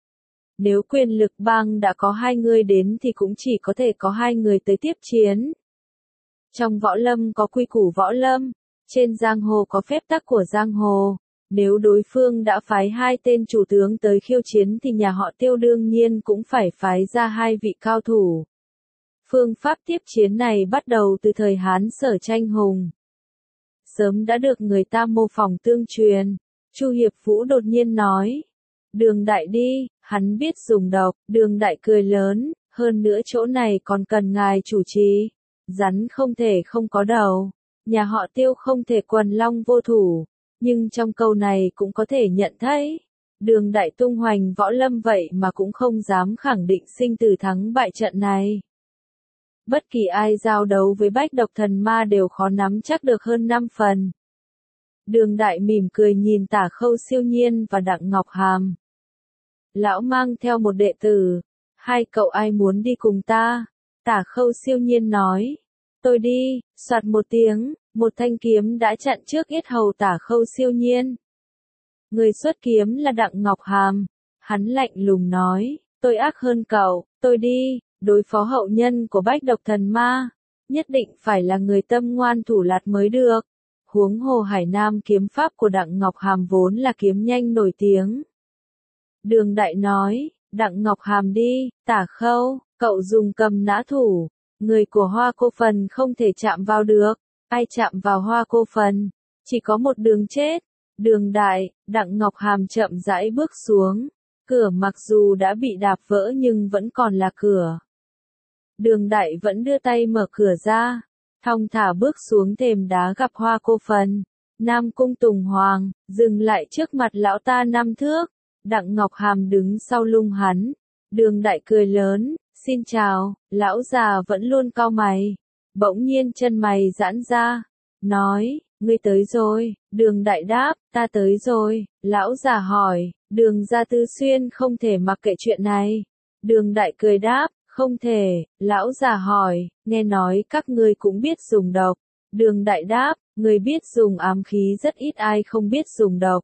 Nếu quyền lực bang đã có hai người đến thì cũng chỉ có thể có hai người tới tiếp chiến. Trong võ lâm có quy củ võ lâm, trên giang hồ có phép tắc của giang hồ. Nếu đối phương đã phái hai tên chủ tướng tới khiêu chiến thì nhà họ Tiêu đương nhiên cũng phải phái ra hai vị cao thủ. Phương pháp tiếp chiến này bắt đầu từ thời Hán Sở Tranh Hùng. Sớm đã được người ta mô phỏng tương truyền. Chu Hiệp Vũ đột nhiên nói. Đường Đại đi, hắn biết dùng độc. Đường Đại cười lớn, hơn nữa chỗ này còn cần ngài chủ trì. Rắn không thể không có đầu. Nhà họ Tiêu không thể quần long vô thủ. Nhưng trong câu này cũng có thể nhận thấy. Đường Đại tung hoành võ lâm vậy mà cũng không dám khẳng định sinh tử thắng bại trận này. Bất kỳ ai giao đấu với Bách Độc Thần Ma đều khó nắm chắc được hơn năm phần. Đường Đại mỉm cười nhìn Tả Khâu Siêu Nhiên và Đặng Ngọc Hàm. Lão mang theo một đệ tử. Hai cậu ai muốn đi cùng ta? Tả Khâu Siêu Nhiên nói. Tôi đi, soạt một tiếng, một thanh kiếm đã chặn trước yết hầu Tả Khâu Siêu Nhiên. Người xuất kiếm là Đặng Ngọc Hàm. Hắn lạnh lùng nói, tôi ác hơn cậu, tôi đi. Đối phó hậu nhân của Bách Độc Thần Ma, nhất định phải là người tâm ngoan thủ lạt mới được. Huống hồ Hải Nam kiếm pháp của Đặng Ngọc Hàm vốn là kiếm nhanh nổi tiếng. Đường Đại nói, Đặng Ngọc Hàm đi, Tả Khâu, cậu dùng cầm nã thủ. Người của Hoa Cô Phần không thể chạm vào được. Ai chạm vào Hoa Cô Phần, chỉ có một đường chết. Đường Đại, Đặng Ngọc Hàm chậm rãi bước xuống. Cửa mặc dù đã bị đạp vỡ nhưng vẫn còn là cửa. Đường Đại vẫn đưa tay mở cửa ra, thong thả bước xuống thềm đá gặp Hoa Cô Phần. Nam Cung Tùng Hoàng, dừng lại trước mặt lão ta năm thước. Đặng Ngọc Hàm đứng sau lưng hắn. Đường Đại cười lớn, xin chào, lão già vẫn luôn cau mày. Bỗng nhiên chân mày giãn ra, nói, ngươi tới rồi. Đường Đại đáp, ta tới rồi. Lão già hỏi, Đường gia Tư Xuyên không thể mặc kệ chuyện này. Đường Đại cười đáp, không thể. Lão già hỏi, nghe nói các ngươi cũng biết dùng độc. Đường Đại đáp, Người biết dùng ám khí rất ít ai không biết dùng độc.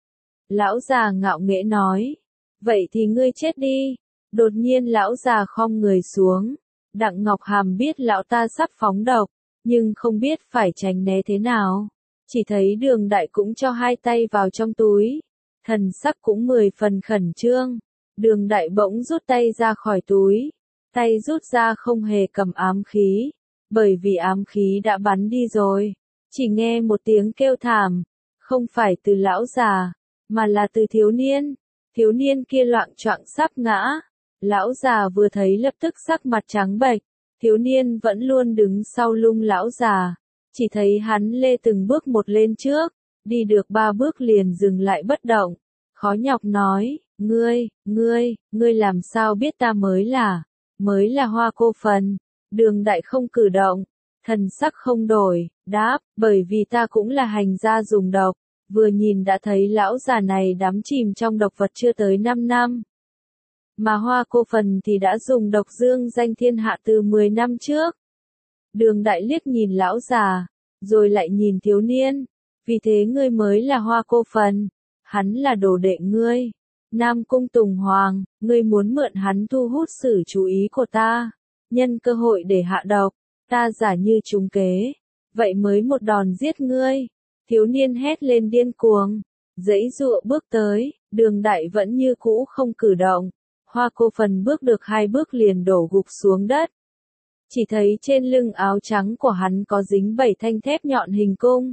Lão già ngạo nghễ nói. Vậy thì ngươi chết đi. Đột nhiên lão già khom người xuống. Đặng Ngọc Hàm biết lão ta sắp phóng độc, nhưng không biết phải tránh né thế nào. Chỉ thấy Đường Đại cũng cho hai tay vào trong túi. Thần sắc cũng mười phần khẩn trương. Đường Đại bỗng rút tay ra khỏi túi. Tay rút ra không hề cầm ám khí. Bởi vì ám khí đã bắn đi rồi. Chỉ nghe một tiếng kêu thảm. Không phải từ lão già, mà là từ thiếu niên. Thiếu niên kia loạng choạng sắp ngã. Lão già vừa thấy lập tức sắc mặt trắng bệch. Thiếu niên vẫn luôn đứng sau lưng lão già. Chỉ thấy hắn lê từng bước một lên trước. Đi được ba bước liền dừng lại bất động. Khó nhọc nói, ngươi, ngươi, ngươi làm sao biết ta mới là, mới là Hoa Cô Phần. Đường Đại không cử động, thần sắc không đổi, đáp, bởi vì ta cũng là hành gia dùng độc. Vừa nhìn đã thấy lão già này đắm chìm trong độc vật chưa tới năm năm. Mà Hoa Cô Phần thì đã dùng độc dương danh thiên hạ từ mười năm trước. Đường Đại liếc nhìn lão già, rồi lại nhìn thiếu niên. Vì thế ngươi mới là Hoa Cô Phần. Hắn là đồ đệ ngươi. Nam Cung Tùng Hoàng, ngươi muốn mượn hắn thu hút sự chú ý của ta. Nhân cơ hội để hạ độc, ta giả như trúng kế. Vậy mới một đòn giết ngươi. Thiếu niên hét lên điên cuồng. Giãy giụa bước tới, Đường Đại vẫn như cũ không cử động. Hoa Cô Phần bước được hai bước liền đổ gục xuống đất. Chỉ thấy trên lưng áo trắng của hắn có dính bảy thanh thép nhọn hình cung.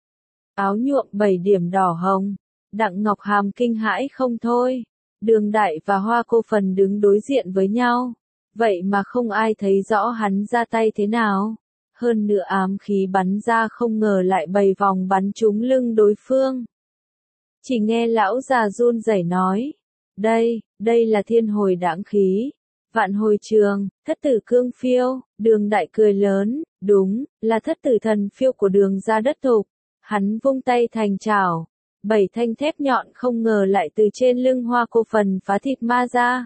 Áo nhuộm bảy điểm đỏ hồng. Đặng Ngọc Hàm kinh hãi không thôi. Đường Đại và Hoa Cô Phần đứng đối diện với nhau. Vậy mà không ai thấy rõ hắn ra tay thế nào. Hơn nữa ám khí bắn ra không ngờ lại bày vòng bắn trúng lưng đối phương. Chỉ nghe lão già run rẩy nói. Đây, đây là thiên hồi đãng khí. Vạn hồi trường, thất tử cương phiêu. Đường Đại cười lớn, đúng, là thất tử thần phiêu của Đường gia đất thục. Hắn vung tay thành chảo. Bảy thanh thép nhọn không ngờ lại từ trên lưng Hoa Cô Phần phá thịt ma ra.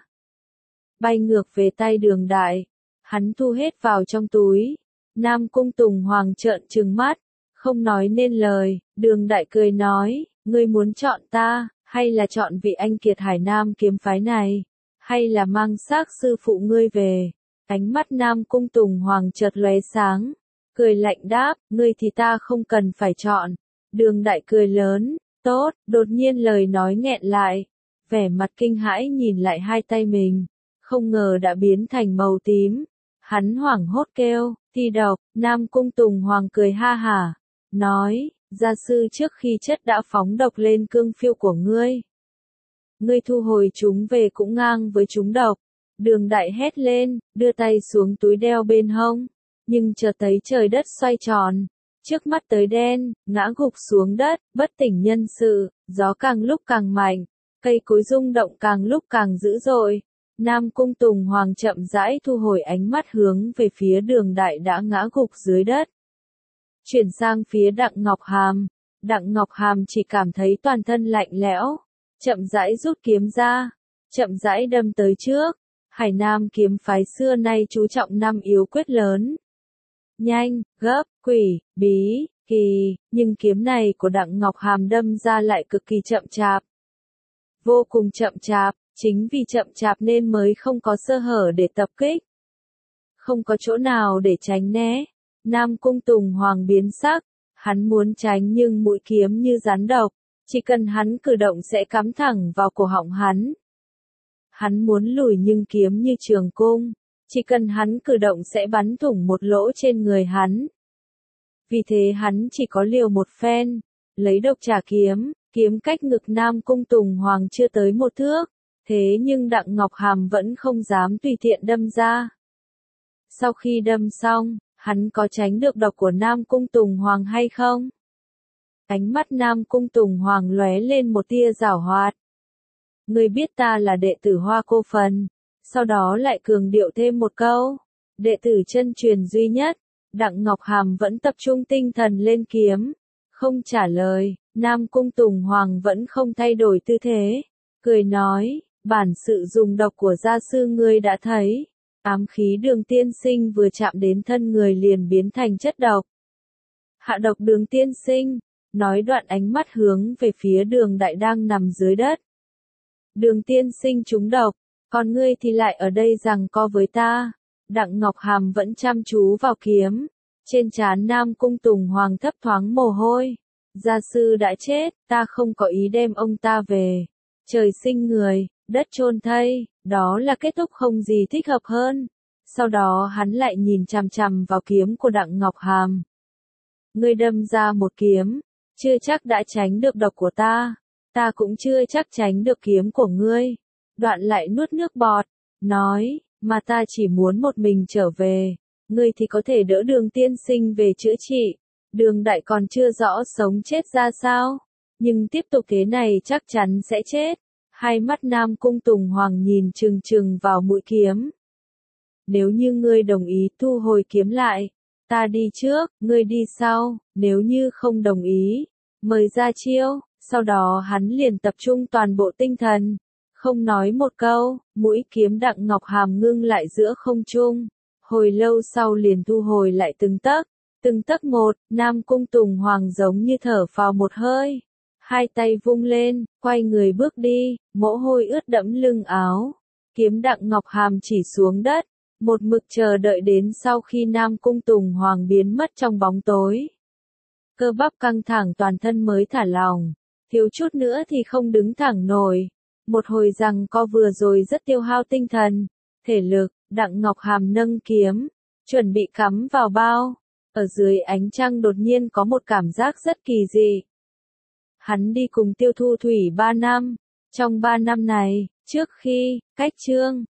Bay ngược về tay Đường Đại. Hắn thu hết vào trong túi. Nam Cung Tùng Hoàng trợn trừng mắt. Không nói nên lời. Đường Đại cười nói. Ngươi muốn chọn ta, hay là chọn vị anh kiệt Hải Nam kiếm phái này? Hay là mang xác sư phụ ngươi về? Ánh mắt Nam Cung Tùng Hoàng chợt lóe sáng. Cười lạnh đáp. Ngươi thì ta không cần phải chọn. Đường Đại cười lớn. Tốt, đột nhiên lời nói nghẹn lại. Vẻ mặt kinh hãi nhìn lại hai tay mình. Không ngờ đã biến thành màu tím. Hắn hoảng hốt kêu, thi độc. Nam Cung Tùng Hoàng cười ha hả. Nói, gia sư trước khi chết đã phóng độc lên cương phiêu của ngươi. Ngươi thu hồi chúng về cũng ngang với chúng độc. Đường Đại hét lên, đưa tay xuống túi đeo bên hông. Nhưng chợt thấy trời đất xoay tròn. Trước mắt tới đen, ngã gục xuống đất, bất tỉnh nhân sự, gió càng lúc càng mạnh, cây cối rung động càng lúc càng dữ dội. Nam Cung Tùng Hoàng chậm rãi thu hồi ánh mắt hướng về phía Đường Đại đã ngã gục dưới đất. Chuyển sang phía Đặng Ngọc Hàm. Đặng Ngọc Hàm chỉ cảm thấy toàn thân lạnh lẽo, chậm rãi rút kiếm ra, chậm rãi đâm tới trước. Hải Nam kiếm phái xưa nay chú trọng năm yếu quyết lớn. Nhanh, gấp, quỷ, bí, kỳ, nhưng kiếm này của Đặng Ngọc Hàm đâm ra lại cực kỳ chậm chạp. Vô cùng chậm chạp, chính vì chậm chạp nên mới không có sơ hở để tập kích. Không có chỗ nào để tránh né. Nam Cung Tùng Hoàng biến sắc, hắn muốn tránh nhưng mũi kiếm như rắn độc, chỉ cần hắn cử động sẽ cắm thẳng vào cổ họng hắn. Hắn muốn lùi nhưng kiếm như trường cung. Chỉ cần hắn cử động sẽ bắn thủng một lỗ trên người hắn. Vì thế hắn chỉ có liều một phen, lấy độc trả kiếm, kiếm cách ngực Nam Cung Tùng Hoàng chưa tới một thước, thế nhưng Đặng Ngọc Hàm vẫn không dám tùy tiện đâm ra. Sau khi đâm xong, hắn có tránh được độc của Nam Cung Tùng Hoàng hay không? Ánh mắt Nam Cung Tùng Hoàng lóe lên một tia giảo hoạt. Ngươi biết ta là đệ tử Hoa Cô Phần. Sau đó lại cường điệu thêm một câu. Đệ tử chân truyền duy nhất. Đặng Ngọc Hàm vẫn tập trung tinh thần lên kiếm. Không trả lời. Nam Cung Tùng Hoàng vẫn không thay đổi tư thế. Cười nói. Bản sự dùng độc của gia sư ngươi đã thấy. Ám khí Đường tiên sinh vừa chạm đến thân người liền biến thành chất độc. Hạ độc Đường tiên sinh, nói đoạn ánh mắt hướng về phía Đường Đại đang nằm dưới đất. Đường tiên sinh trúng độc, còn ngươi thì lại ở đây giằng co với ta. Đặng Ngọc Hàm vẫn chăm chú vào kiếm, trên trán Nam Cung Tùng Hoàng thấp thoáng mồ hôi. Gia sư đã chết, ta không có ý đem ông ta về. Trời sinh người, đất chôn thây, đó là kết thúc không gì thích hợp hơn. Sau đó hắn lại nhìn chằm chằm vào kiếm của Đặng Ngọc Hàm. Ngươi đâm ra một kiếm, chưa chắc đã tránh được độc của ta, ta cũng chưa chắc tránh được kiếm của ngươi. Đoạn lại nuốt nước bọt, nói, mà ta chỉ muốn một mình trở về, ngươi thì có thể đỡ Đường tiên sinh về chữa trị. Đường Đại còn chưa rõ sống chết ra sao, nhưng tiếp tục thế này chắc chắn sẽ chết. Hai mắt Nam Cung Tùng Hoàng nhìn chừng chừng vào mũi kiếm. Nếu như ngươi đồng ý thu hồi kiếm lại, ta đi trước, ngươi đi sau, nếu như không đồng ý, mời ra chiêu. Sau đó hắn liền tập trung toàn bộ tinh thần, không nói một câu, mũi kiếm Đặng Ngọc Hàm ngưng lại giữa không trung, hồi lâu sau liền thu hồi lại từng tấc, từng tấc một. Nam Cung Tùng Hoàng giống như thở phào một hơi, hai tay vung lên, quay người bước đi, mồ hôi ướt đẫm lưng áo. Kiếm Đặng Ngọc Hàm chỉ xuống đất, một mực chờ đợi đến sau khi Nam Cung Tùng Hoàng biến mất trong bóng tối. Cơ bắp căng thẳng toàn thân mới thả lỏng, thiếu chút nữa thì không đứng thẳng nổi. Một hồi giằng co vừa rồi rất tiêu hao tinh thần, thể lực. Đặng Ngọc Hàm nâng kiếm, chuẩn bị cắm vào bao. Ở dưới ánh trăng đột nhiên có một cảm giác rất kỳ dị. Hắn đi cùng Tiêu Thu Thủy ba năm, trong ba năm này, trước khi cách Trương